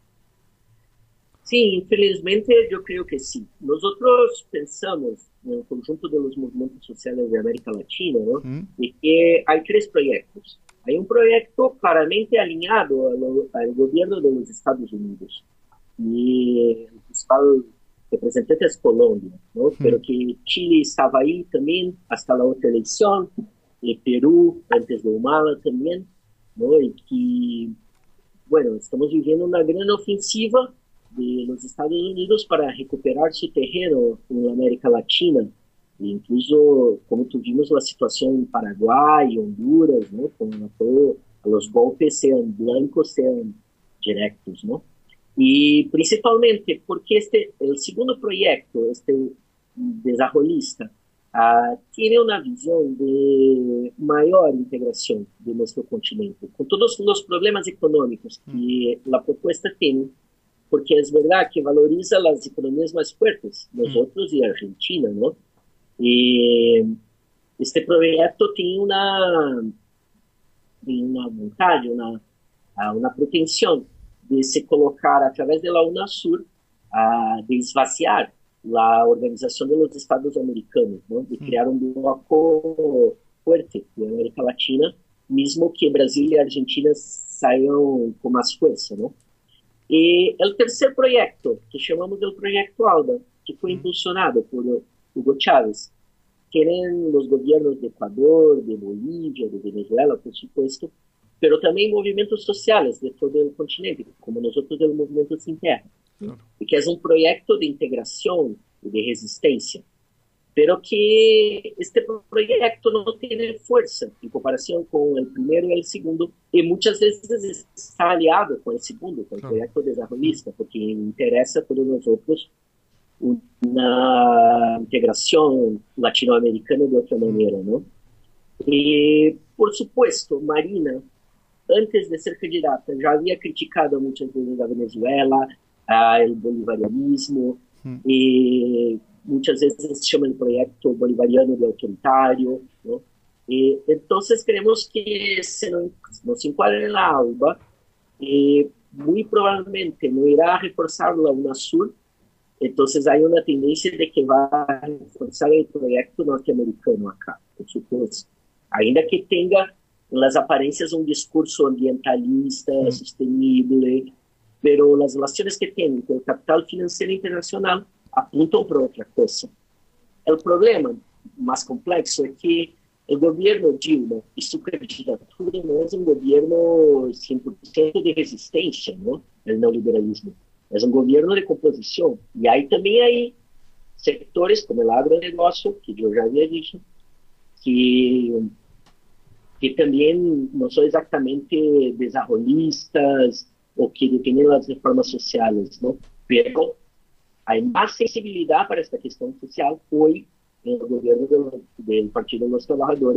Sí, infelizmente yo creo que sí. Nosotros pensamos en el conjunto de los movimientos sociales de América Latina, ¿no? ¿Mm? De que hay tres proyectos. Hay un proyecto claramente alineado a lo, al gobierno de los Estados Unidos. Y el principal representante es Colombia, ¿no? ¿Mm? Pero que Chile estaba ahí también hasta la otra elección. Y Perú, antes de Humala también, ¿no? Y que, bueno, estamos viviendo una gran ofensiva de los Estados Unidos para recuperar su terreno en la América Latina. E incluso, como tuvimos la situación en Paraguay, Honduras, ¿no? Como todo, los golpes sean blancos, sean directos, ¿no? Y principalmente porque este, el segundo proyecto, este desarrollista, Uh, tiene una visión de mayor integración de nuestro continente, con todos los problemas económicos que mm. la propuesta tiene, porque es verdad que valoriza las economías más fuertes, nosotros mm. y Argentina, ¿no? Y este proyecto tiene una, tiene una vontad, una, una pretensión de se colocar a través de la UNASUR, uh, de esvaziar la Organización de los Estados Americanos, ¿no? De crear un bloco fuerte de América Latina, mismo que Brasil y Argentina salgan con más fuerza, ¿no? Y el tercer proyecto, que llamamos el Proyecto ALBA, que fue impulsionado por Hugo Chávez, tienen los gobiernos de Ecuador, de Bolivia, de Venezuela, por supuesto, pero también movimientos sociales de todo el continente, como nosotros del Movimiento Sin Terra. Claro. Y que es un proyecto de integración y de resistencia, pero que este proyecto no tiene fuerza en comparación con el primero y el segundo, y muchas veces está aliado con el segundo, con el claro. proyecto desarrollista, porque interesa a todos nosotros una integración latinoamericana de otra manera, ¿no? Y, por supuesto, Marina, antes de ser candidata, ya había criticado muchas veces a Venezuela, Ah, el bolivarianismo, mm. y muchas veces se llama el proyecto bolivariano de autoritario, ¿no? Y entonces creemos que se nos, nos encuadra en la ALBA, y muy probablemente no irá a reforzar la UNASUR, entonces hay una tendencia de que va a reforzar el proyecto norteamericano acá, por supuesto, ainda que tenga en las apariencias un discurso ambientalista, mm. sostenible, pero las relaciones que tienen con el capital financiero internacional apuntan para otra cosa. El problema más complejo es que el gobierno Dilma y su candidatura no es un gobierno cien por ciento de resistencia, ¿no? El neoliberalismo. Es un gobierno de composición. Y hay también hay sectores como el agronegocio, que yo ya había dicho, que, que también no son exactamente desarrollistas, o que dependen las reformas sociales, ¿no? Pero hay más sensibilidad para esta cuestión social hoy en el gobierno del, del Partido de los Trabajadores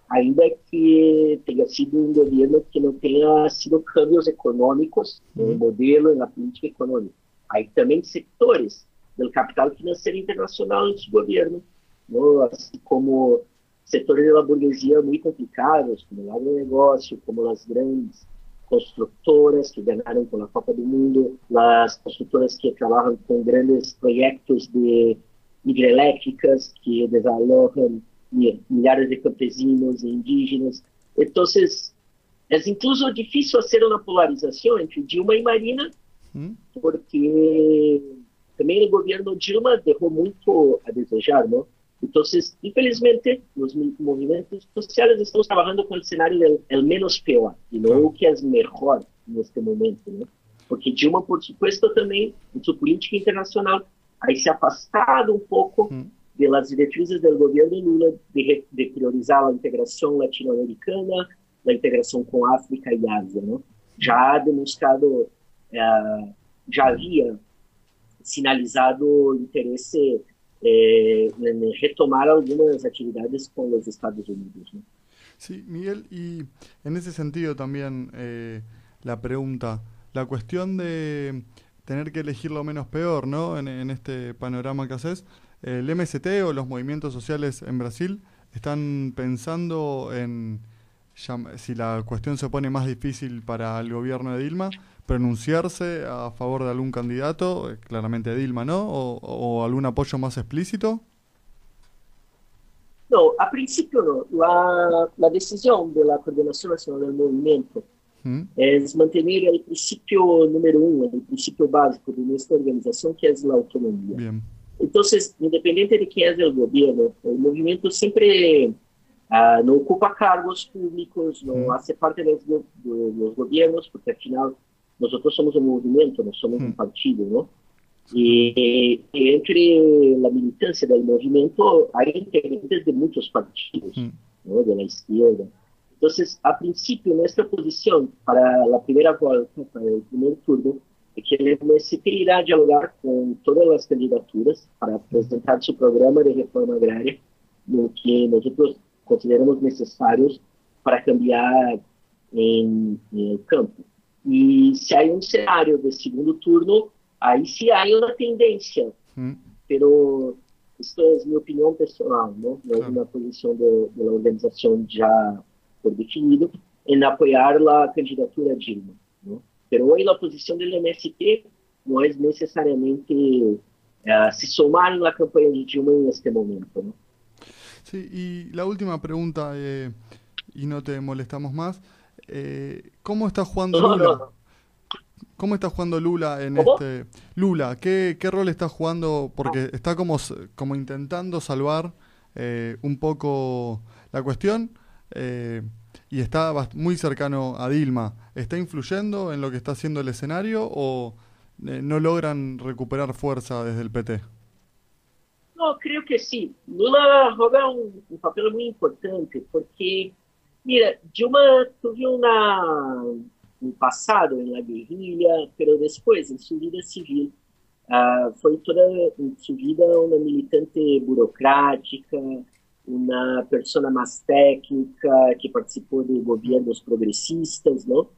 ainda que tenha sido um governo que não tenha sido cambios econômicos no modelo, na política econômica. Há também setores do capital financeiro internacional em seu governo, não? Assim como setores da burguesia muito complicados, como o agronegócio, como as grandes construtoras que ganharam com a Copa do Mundo, as construtoras que trabalham com grandes projetos de hidrelétricas que desalojam milhares de campesinos e indígenas. Então, é incluso difícil fazer uma polarização entre Dilma e Marina, hum. porque também o governo Dilma deixou muito a desejar, não? Então, infelizmente, os movimentos sociais estão trabalhando com o cenário do el menos pior, e não o que é melhor neste momento, né? Porque Dilma, por supuesto, também, em sua política internacional, aí se afastado um pouco hum. das diretrizes do governo Lula de, de priorizar a integração latino-americana, a integração com África e Ásia, né? Já ha demonstrado, uh, já havia sinalizado interesse Eh, en retomar algunas actividades con los Estados Unidos, ¿no? Sí, Miguel, y en ese sentido también eh, la pregunta, la cuestión de tener que elegir lo menos peor, ¿no? En, en este panorama que haces, el M S T o los movimientos sociales en Brasil están pensando en, si la cuestión se pone más difícil para el gobierno de Dilma, pronunciarse a favor de algún candidato, claramente Dilma, ¿no? O, o algún apoyo más explícito. No, a principio no. La, la decisión de la Coordinación Nacional del Movimiento ¿Mm? es mantener el principio número uno, el principio básico de nuestra organización, que es la autonomía. Bien. Entonces, independiente de quién es el gobierno, el movimiento siempre uh, no ocupa cargos públicos, no ¿Mm? hace parte de los, de los gobiernos, porque al final nosotros somos un movimiento, no somos mm. un partido, ¿no? Y, y entre la militancia del movimiento hay integrantes de muchos partidos, mm. ¿no? De la izquierda. Entonces, a principio, nuestra posición para la primera vuelta, para el primer turno, es que el M S T irá a dialogar con todas las candidaturas para presentar su programa de reforma agraria, lo que nosotros consideramos necesarios para cambiar en, en el campo. Y si hay un escenario de segundo turno, ahí sí hay una tendencia, mm. pero esto es mi opinión personal, ¿no? No es una posición de, de la organización ya por definido, en apoyar la candidatura a Dilma, ¿no? Pero hoy la posición del M S T no es necesariamente uh, se sumar en la campaña de Dilma en este momento, ¿no? Sí, y la última pregunta, eh, y no te molestamos más, Eh, ¿cómo está jugando no, Lula? No, no. ¿Cómo está jugando Lula en ¿Cómo? este Lula? ¿Qué, qué rol está jugando? Porque está como, como intentando salvar eh, un poco la cuestión eh, y está muy cercano a Dilma. ¿Está influyendo en lo que está haciendo el escenario o eh, no logran recuperar fuerza desde el P T? No, creo que sí. Lula juega un, un papel muy importante porque mira, Dilma tuvo una, un pasado en la guerrilla, pero después en su vida civil uh, fue toda en su vida una militante burocrática, una persona más técnica que participó de gobiernos progresistas, ¿no?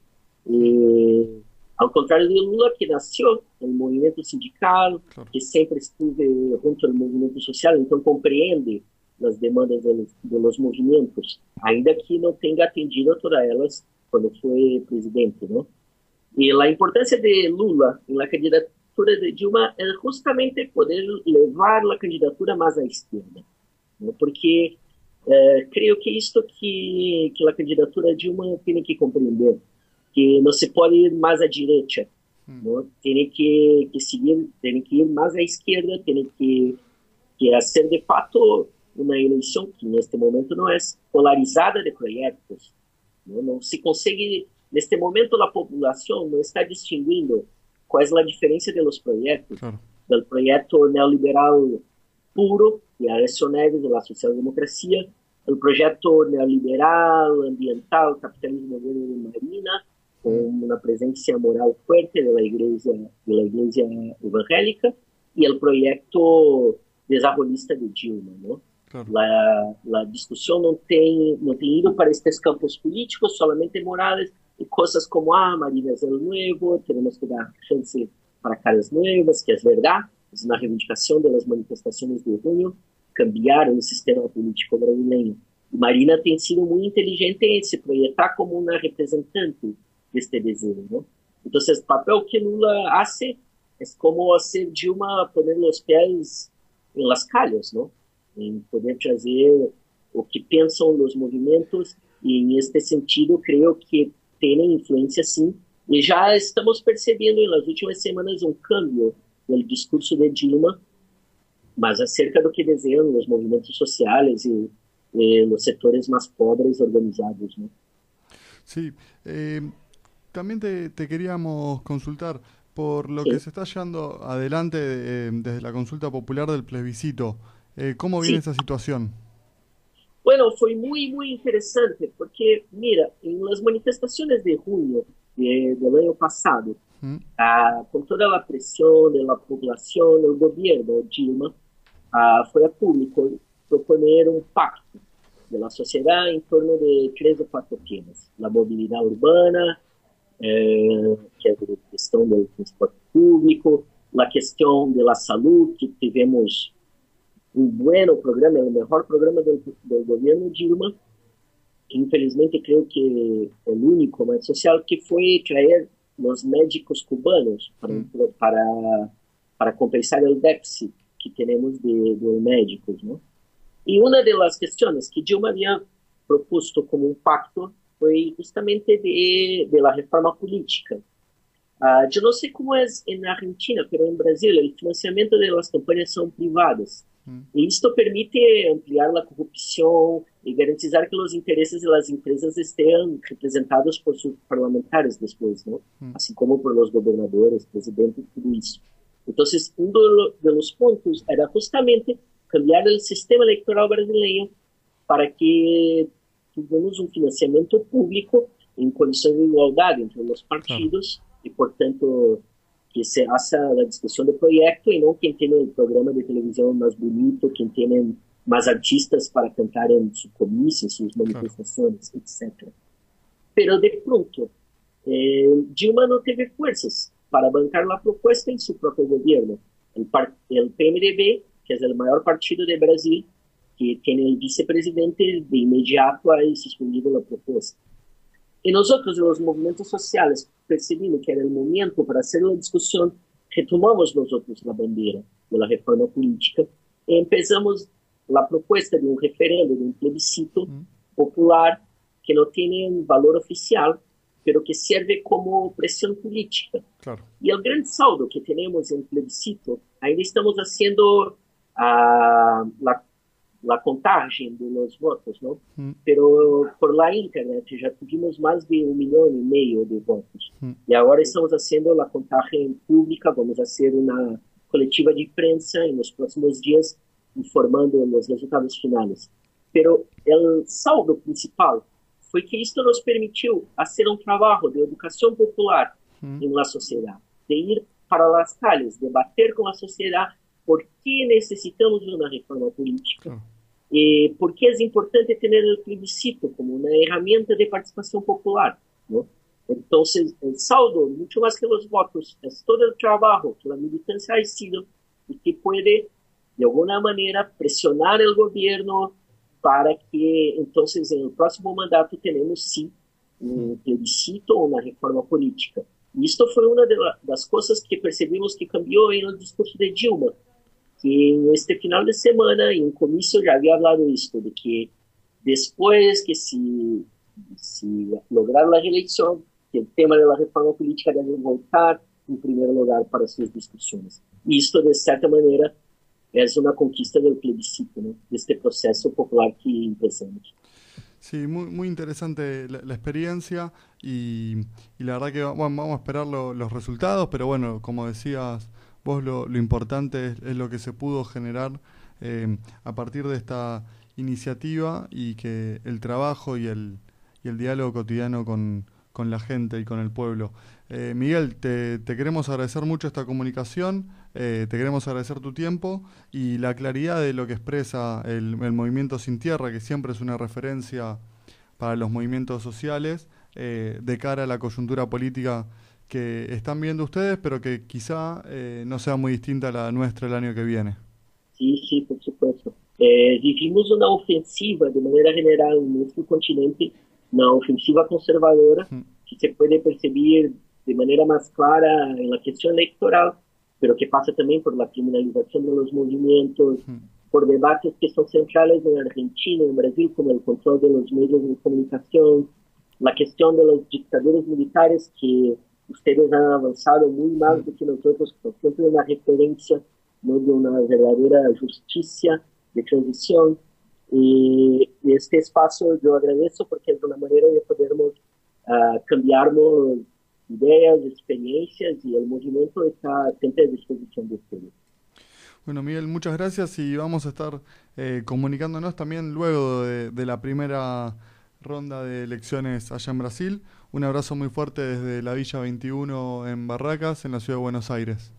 Eh, al contrario de Lula, que nació en el movimiento sindical, claro. que siempre estuvo junto al movimiento social, entonces comprende las demandas de los, de los movimientos, ainda que no tenga atendido a todas ellas cuando fue presidente, ¿no? Y la importancia de Lula en la candidatura de Dilma es justamente poder llevar la candidatura más a la izquierda, ¿no? Porque eh, creo que esto que, que la candidatura de Dilma tiene que comprender, que no se puede ir más a derecha, ¿no? Tiene que, que seguir, tiene que ir más a la izquierda, tiene que, que hacer de fato uma eleição que neste momento não é polarizada de projetos, não, não se consegue, neste momento a população não está distinguindo qual é a diferença dos projetos, claro. do projeto neoliberal puro, que é Aécio Neves, da social-democracia, o projeto neoliberal, ambiental, capitalismo verde de Marina, com uma presença moral forte da igreja, da igreja evangélica, e o projeto desarrollista de Dilma, não? Claro. La, la discussão não tem, não tem ido para estes campos políticos, solamente morales, e coisas como, ah, Marina es el nuevo, tenemos que dar chance para caras nuevas, que es verdad, es una reivindicación de las manifestaciones de junio, cambiaron el sistema político brasileño. Y Marina tem sido muy inteligente en se proyectar como una representante de este deseo, ¿no? Entonces, el papel que Lula hace es como hacer Dilma poner los pies en las calles, ¿no? En poder trazer o que pensam os movimentos, e em este sentido creio que tem influência sim, e já estamos percebendo nas últimas semanas um cambio no discurso de Dilma, mas acerca do que desejam os movimentos sociais e, e os setores mais pobres organizados, ¿no? Sí, eh, también te, te queríamos consultar por lo sí. que se está llevando adelante eh, desde la consulta popular del plebiscito. Eh, ¿Cómo viene sí. esa situación? Bueno, fue muy, muy interesante porque, mira, en las manifestaciones de junio de, del año pasado, ¿Mm? ah, con toda la presión de la población, el gobierno Dilma ah, fue a público proponer un pacto de la sociedad en torno de tres o cuatro temas: la movilidad urbana, eh, que es la cuestión del transporte público, la cuestión de la salud, que tivemos un buen programa, el mejor programa del, del gobierno Dilma, que infelizmente creo que el único más social, que fue traer los médicos cubanos para, mm. para, para compensar el déficit que tenemos de, de médicos, ¿no? Y una de las cuestiones que Dilma había propuesto como un pacto fue justamente de, de la reforma política. Uh, yo no sé cómo es en Argentina, pero en Brasil el financiamiento de las campañas son privadas. Mm. Y esto permite ampliar la corrupción y garantizar que los intereses de las empresas estén representados por sus parlamentarios después, ¿no? Mm. Así como por los gobernadores, presidentes, todo eso. Entonces, uno de, lo, de los puntos era justamente cambiar el sistema electoral brasileño para que tuviéramos un financiamiento público en condiciones de igualdad entre los partidos. Claro. Y por tanto que se haga la discusión del proyecto y no quien tiene el programa de televisión más bonito, quien tiene más artistas para cantar en su comisia, en sus manifestaciones, claro. etcétera. Pero de pronto, eh, Dilma no tuvo fuerzas para bancar la propuesta en su propio gobierno. El, el P M D B, que es el mayor partido de Brasil, que tiene el vicepresidente, de inmediato ha suspendido la propuesta. Y nosotros, los movimientos sociales, percibimos que era el momento para hacer la discusión, retomamos nosotros la bandera de la reforma política y empezamos la propuesta de un referendo, de un plebiscito mm. popular que no tiene un valor oficial, pero que sirve como presión política. Claro. Y el gran saldo que tenemos en el plebiscito, ainda estamos haciendo uh, la la contagem de los votos, ¿no? Mm. Pero por la internet ya tuvimos más de un millón y medio de votos. Mm. Y ahora estamos haciendo la contagem pública, vamos a hacer una colectiva de prensa en los próximos días informando los resultados finales. Pero el saldo principal fue que esto nos permitió hacer un trabajo de educación popular mm. en la sociedad, de ir para las calles, debater con la sociedad por qué necesitamos de una reforma política. Oh. Eh, por qué es importante tener el plebiscito como una herramienta de participación popular, ¿no? Entonces, el saldo, mucho más que los votos, es todo el trabajo que la militancia ha sido y que puede, de alguna manera, presionar el gobierno para que, entonces, en el próximo mandato tenemos, sí, un plebiscito o una reforma política. Y esto fue una de la, las cosas que percibimos que cambió en el discurso de Dilma, que en este final de semana, en un comicio ya había hablado esto, de que después que si, si lograr la reelección, que el tema de la reforma política debe voltar en primer lugar para sus discusiones. Y esto, de cierta manera, es una conquista del plebiscito, ¿no? De este proceso popular que empezamos. Sí, muy, muy interesante la, la experiencia y, y la verdad que bueno, vamos a esperar lo, los resultados, pero bueno, como decías vos, lo, lo importante es, es lo que se pudo generar eh, a partir de esta iniciativa y que el trabajo y el, y el diálogo cotidiano con, con la gente y con el pueblo. Eh, Miguel, te, te queremos agradecer mucho esta comunicación, eh, te queremos agradecer tu tiempo y la claridad de lo que expresa el, el Movimiento Sin Tierra, que siempre es una referencia para los movimientos sociales, eh, de cara a la coyuntura política que están viendo ustedes, pero que quizá eh, no sea muy distinta a la nuestra el año que viene. Sí, sí, por supuesto. Eh, vivimos una ofensiva, de manera general, en nuestro continente, una ofensiva conservadora, mm. que se puede percibir de manera más clara en la cuestión electoral, pero que pasa también por la criminalización de los movimientos, mm. por debates que son centrales en Argentina, en Brasil, como el control de los medios de comunicación, la cuestión de los dictadores militares, que ustedes han avanzado muy más do que nosotros, por siempre una referencia, no de una verdadera justicia de transición. Y, y este espacio yo agradezco porque es una manera de podermos uh, cambiarnos ideas, experiencias, y el movimiento está siempre a disposición de ustedes. Bueno, Miguel, muchas gracias y vamos a estar eh, comunicándonos también luego de, de la primera ronda de elecciones allá en Brasil. Un abrazo muy fuerte desde la Villa veintiuno en Barracas, en la ciudad de Buenos Aires.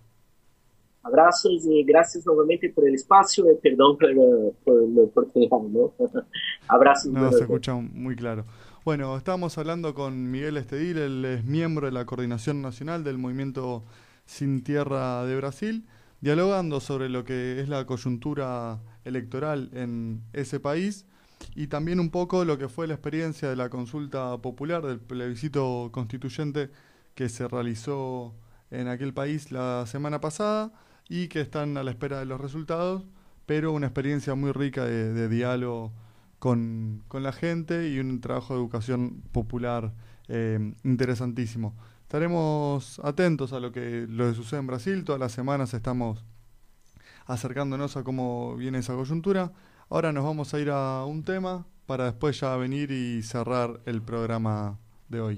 Abrazos y gracias nuevamente por el espacio y perdón por, por la oportunidad, ¿no? Abrazos. No, se escucha muy claro. Bueno, estamos hablando con Miguel Estedil, él es miembro de la Coordinación Nacional del Movimiento Sin Tierra de Brasil, dialogando sobre lo que es la coyuntura electoral en ese país y también un poco lo que fue la experiencia de la consulta popular, del plebiscito constituyente que se realizó en aquel país la semana pasada y que están a la espera de los resultados, pero una experiencia muy rica de, de diálogo con, con la gente y un trabajo de educación popular eh, interesantísimo. Estaremos atentos a lo que, lo que sucede en Brasil, todas las semanas estamos acercándonos a cómo viene esa coyuntura. Ahora nos vamos a ir a un tema para después ya venir y cerrar el programa de hoy.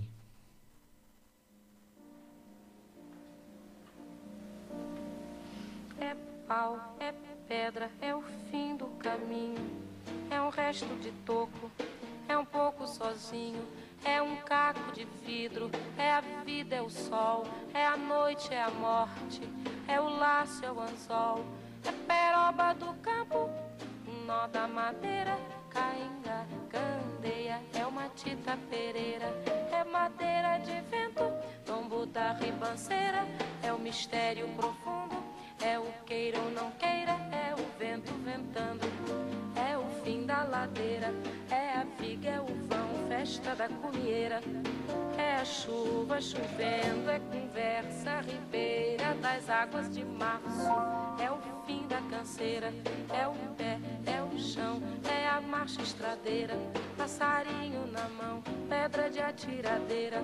É pau, é pedra, é o fim do caminho, é um resto de toco, é um pouco sozinho, é um caco de vidro, é a vida, é o sol, é a noite, é a morte, é o laço, é o anzol, é peroba do campo, nó da madeira, cainga, candeia, é uma tita pereira, é madeira de vento, tombo da ribanceira, é o mistério profundo, é o queira ou não queira, é o vento ventando, é o fim da ladeira, é a viga, é o vão, festa da cumieira, é a chuva chovendo, é conversa ribeira das águas de março, é o fim da canseira, é o pé, é o chão, é a marcha estradeira, passarinho na mão, pedra de atiradeira,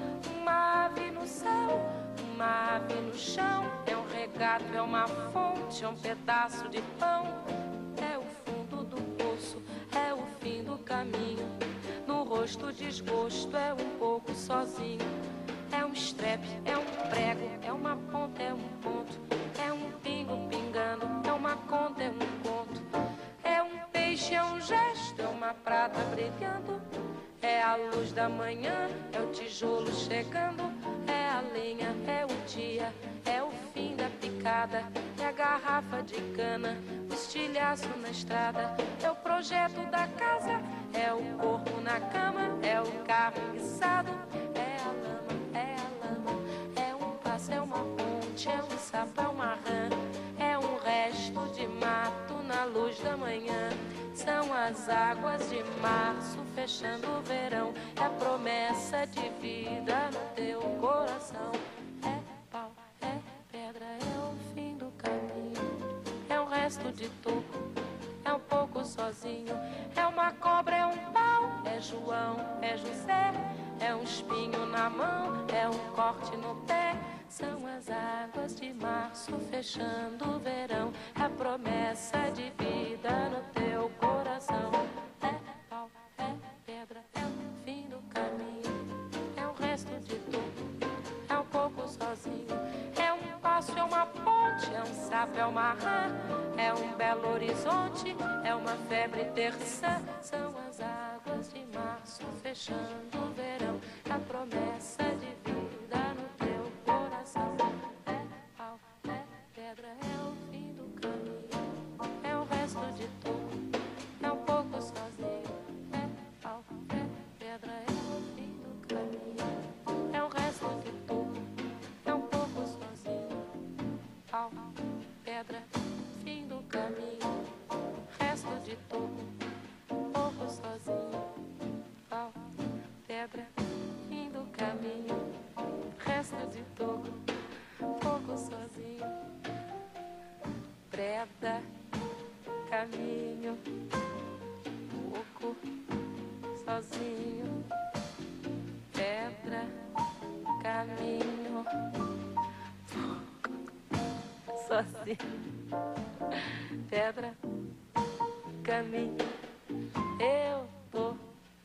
uma ave no céu, uma ave no chão, é um regato, é uma fonte, é um pedaço de pão, é o fundo do poço, é o fim do caminho, no rosto desgosto, é um pouco sozinho, é um estrepe, é um prego, é uma ponta, é um ponto, é um pingo pingando, é uma conta, é um conto, é um peixe, é um gesto, é uma prata brilhando, é a luz da manhã, é o tijolo chegando, é a lenha, é o dia, é o fim da picada, é a garrafa de cana, o estilhaço na estrada, é o projeto da casa, é o corpo na cama, é o carro enguiçado, é a lama, é a lama, é um passo, é uma ponte, é um sapo, é uma rã, é um resto de mato na luz da manhã. São as águas de março fechando o verão, é a promessa de vida no teu coração. É pau, é pedra, é o fim do caminho, é um resto de toco, é um pouco sozinho, é uma cobra, é um pau, é João, é José, é um espinho na mão, é um corte no pé. São as águas de março fechando o verão, a promessa de vida no teu coração. É pau, é pedra, é o fim do caminho, é um resto de tudo, é um pouco sozinho, é um passo, é uma ponte, é um sapo, é uma rã, é um belo horizonte, é uma febre terça. São as águas de março fechando o verão, a promessa resto de toco, um pouco sozinho. Preda, caminho, pouco sozinho. Pedra, caminho, pouco sozinho. Pedra, caminho, eu tô.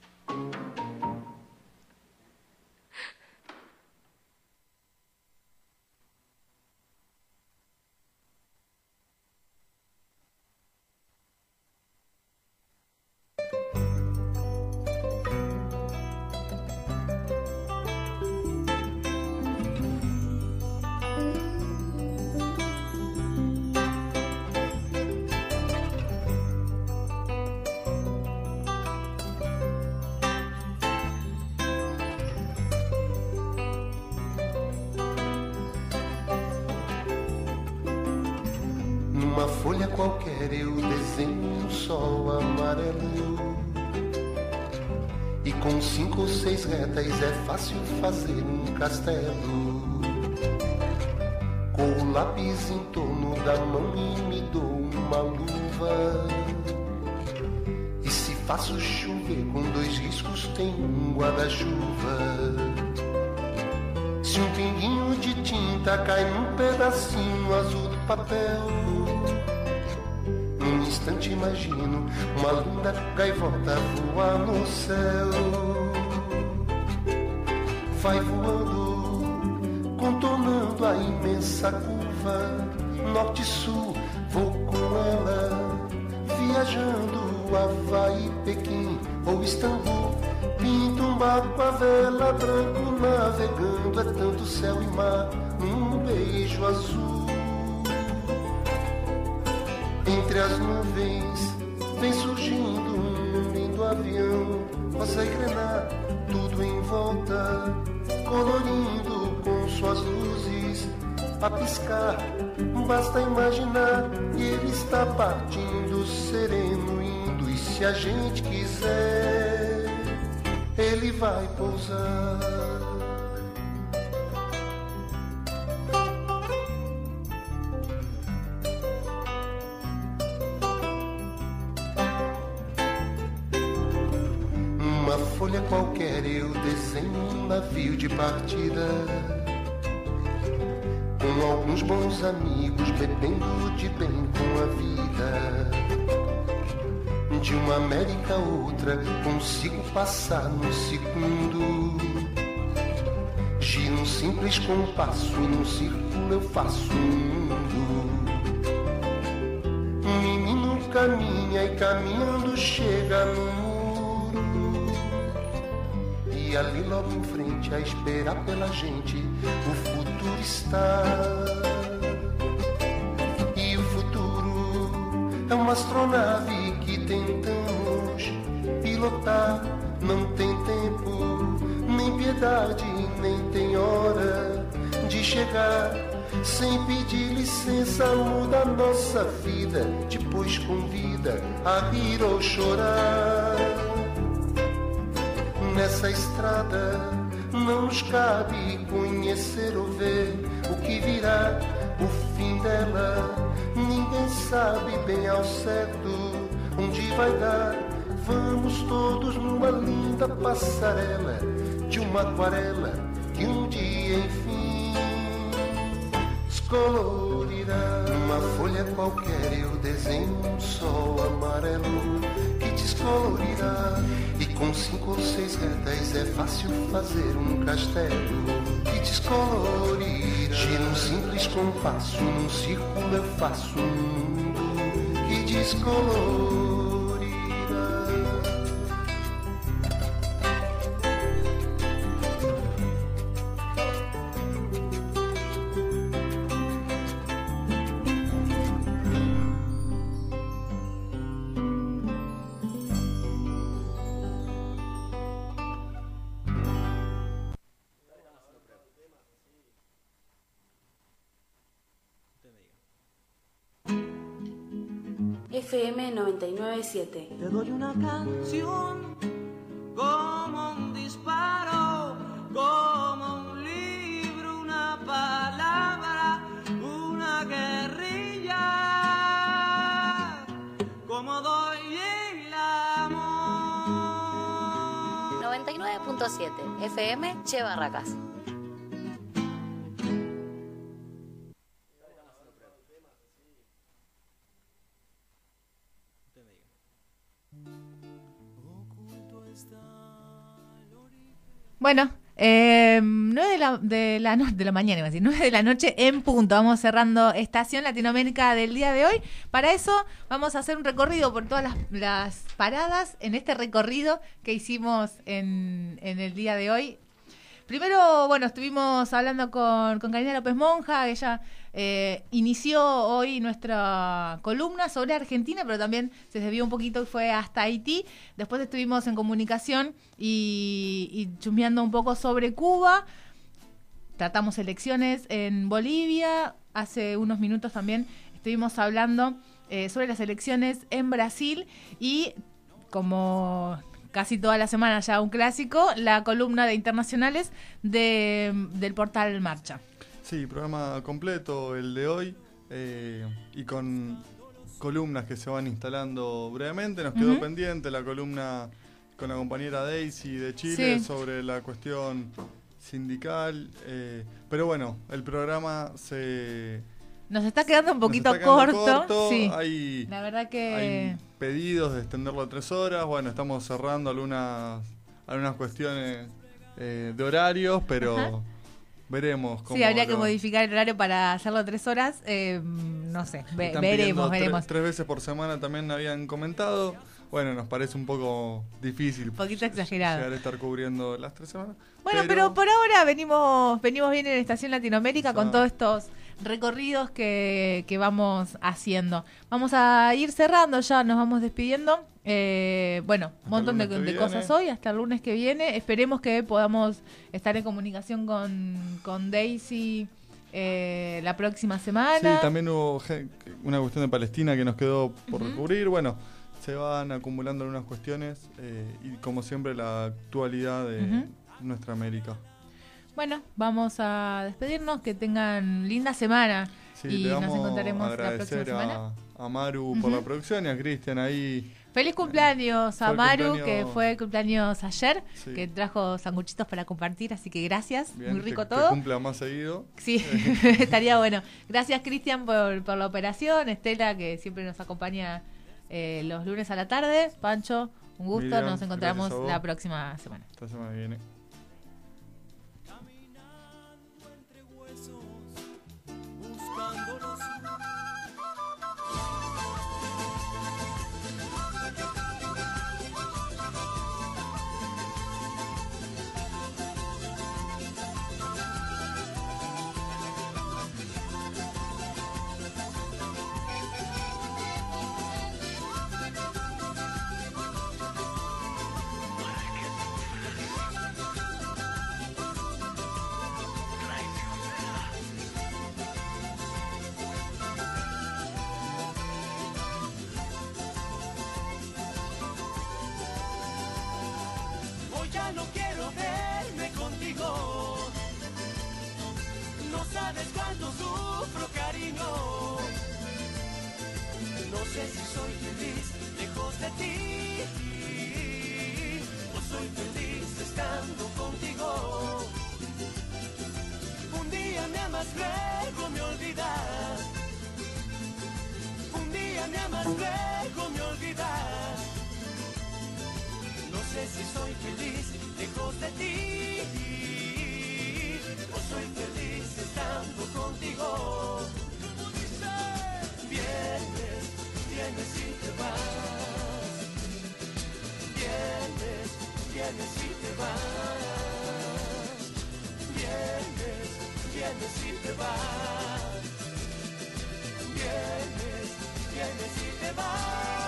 Numa folha qualquer eu desenho um sol amarelo, e com cinco ou seis retas é fácil fazer um castelo. Com o lápis em torno da mão e me dou uma luva, e se faço chover com dois riscos tem um guarda-chuva. Se um pinguinho de tinta cai num pedacinho azul do papel, num instante imagino uma linda gaivota voar no céu. Vai voando, contornando a imensa curva, norte-sul, vou com ela, viajando Havaí, Pequim ou Istambul. Pinto um barco a vela, branco navegando, é tanto céu e mar num beijo azul. Entre as nuvens vem surgindo um lindo avião, rosa e grená, tudo em volta, colorindo com suas luzes a piscar. Basta imaginar, e ele está partindo sereno, indo, e se a gente quiser, ele vai pousar. Numa folha qualquer eu desenho um navio de partida, com alguns bons amigos bebendo de bem com a vida. De uma América a outra consigo passar num segundo. Giro um simples compasso e num círculo eu faço um mundo. Um menino caminha e caminhando chega no muro, e ali logo em frente a esperar pela gente o futuro está. E o futuro é uma astronave que tentamos pilotar. Não tem tempo, nem piedade, nem tem hora de chegar. Sem pedir licença muda a nossa vida, depois convida a rir ou chorar. Nessa estrada não nos cabe conhecer ou ver o que virá, o fim dela. Ninguém sabe bem ao certo onde vai dar. Vamos todos numa linda passarela de uma aquarela que um dia enfim descolorirá. Numa folha qualquer eu desenho um sol amarelo que descolorirá, e com cinco ou seis retas é fácil fazer um castelo que descolorirá. Giro um simples compasso, num círculo eu faço um mundo que descolorirá. F M noventa y nueve punto siete. Te doy una canción como un disparo, como un libro, punto siete F M Che Barracas. Bueno, eh, nueve de la, de, la no, de la mañana, iba a decir, nueve de la noche en punto. Vamos cerrando Estación Latinoamérica del día de hoy. Para eso vamos a hacer un recorrido por todas las, las paradas en este recorrido que hicimos en, en el día de hoy. Primero, bueno, estuvimos hablando con, con Karina López Monja. Ella eh, inició hoy nuestra columna sobre Argentina, pero también se desvió un poquito y fue hasta Haití. Después estuvimos en comunicación y, y chusmeando un poco sobre Cuba. Tratamos elecciones en Bolivia. Hace unos minutos también estuvimos hablando eh, sobre las elecciones en Brasil y como casi toda la semana ya un clásico, la columna de internacionales de, del portal Marcha. Sí, programa completo el de hoy eh, y con columnas que se van instalando brevemente. Nos quedó uh-huh. pendiente la columna con la compañera Daisy de Chile sí. sobre la cuestión sindical, eh, pero bueno, el programa se... Nos está quedando un poquito corto. corto. Sí. Hay, la verdad que... hay pedidos de extenderlo a tres horas. Bueno, estamos cerrando algunas algunas cuestiones eh, de horarios, pero Ajá. veremos cómo... Sí, habría lo... que modificar el horario para hacerlo a tres horas. Eh, no sé, ve, veremos, veremos. Tres, tres veces por semana también habían comentado. Bueno, nos parece un poco difícil. Un poquito exagerado. Llegar a estar cubriendo las tres semanas. Bueno, pero, pero por ahora venimos venimos bien en Estación Latinoamérica, o sea, con todos estos recorridos que, que vamos haciendo. Vamos a ir cerrando ya, nos vamos despidiendo. Eh, bueno, un montón de, de cosas hoy, hasta el lunes que viene. Esperemos que podamos estar en comunicación con, con Daisy eh, la próxima semana. Sí, también hubo una cuestión de Palestina que nos quedó por uh-huh. cubrir. Bueno, se van acumulando algunas cuestiones eh, y como siempre la actualidad de uh-huh. nuestra América. Bueno, vamos a despedirnos, que tengan linda semana sí, y nos encontraremos la próxima semana. A, a Maru uh-huh. por la producción y a Cristian ahí. Feliz cumpleaños a Maru, cumpleaños... que fue el cumpleaños ayer, sí. que trajo sanguchitos para compartir, así que gracias, Bien, muy rico que, todo. Que cumpla más seguido. Sí, estaría bueno. Gracias Cristian por, por la operación, Estela que siempre nos acompaña eh, los lunes a la tarde, Pancho, un gusto, Miriam, nos encontramos la próxima semana. Esta semana viene. Ya no quiero verme contigo. No sabes cuánto sufro, cariño. No sé si soy feliz lejos de ti o soy feliz estando contigo. Un día me amas, luego me olvidas. Un día me amas, luego me olvidas. No sé si soy feliz lejos de ti o soy feliz estando contigo. Vienes, vienes y te vas. Vienes, vienes y te vas. Vienes, vienes y te vas. Vienes, vienes y te vas.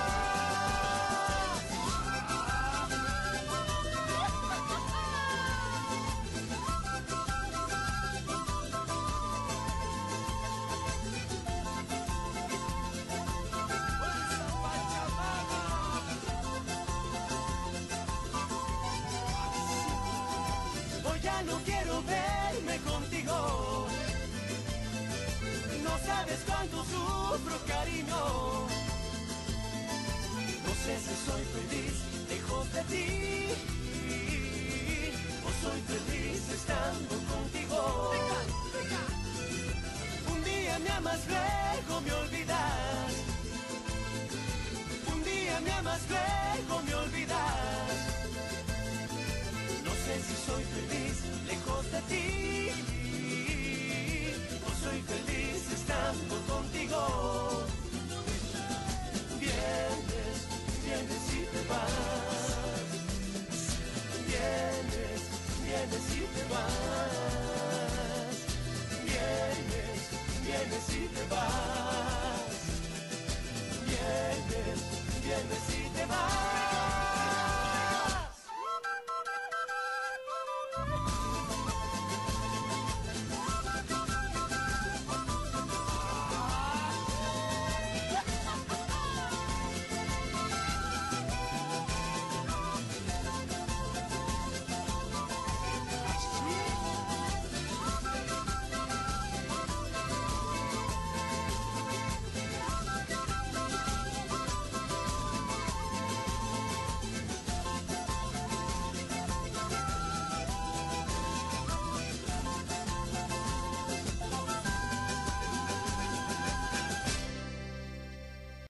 Ya no quiero verme contigo. No sabes cuánto sufro, cariño. No sé si soy feliz lejos de ti soy feliz estando contigo. Un día me amas, luego me olvidas. Un día me amas, luego me olvidas. No sé si soy feliz lejos de ti.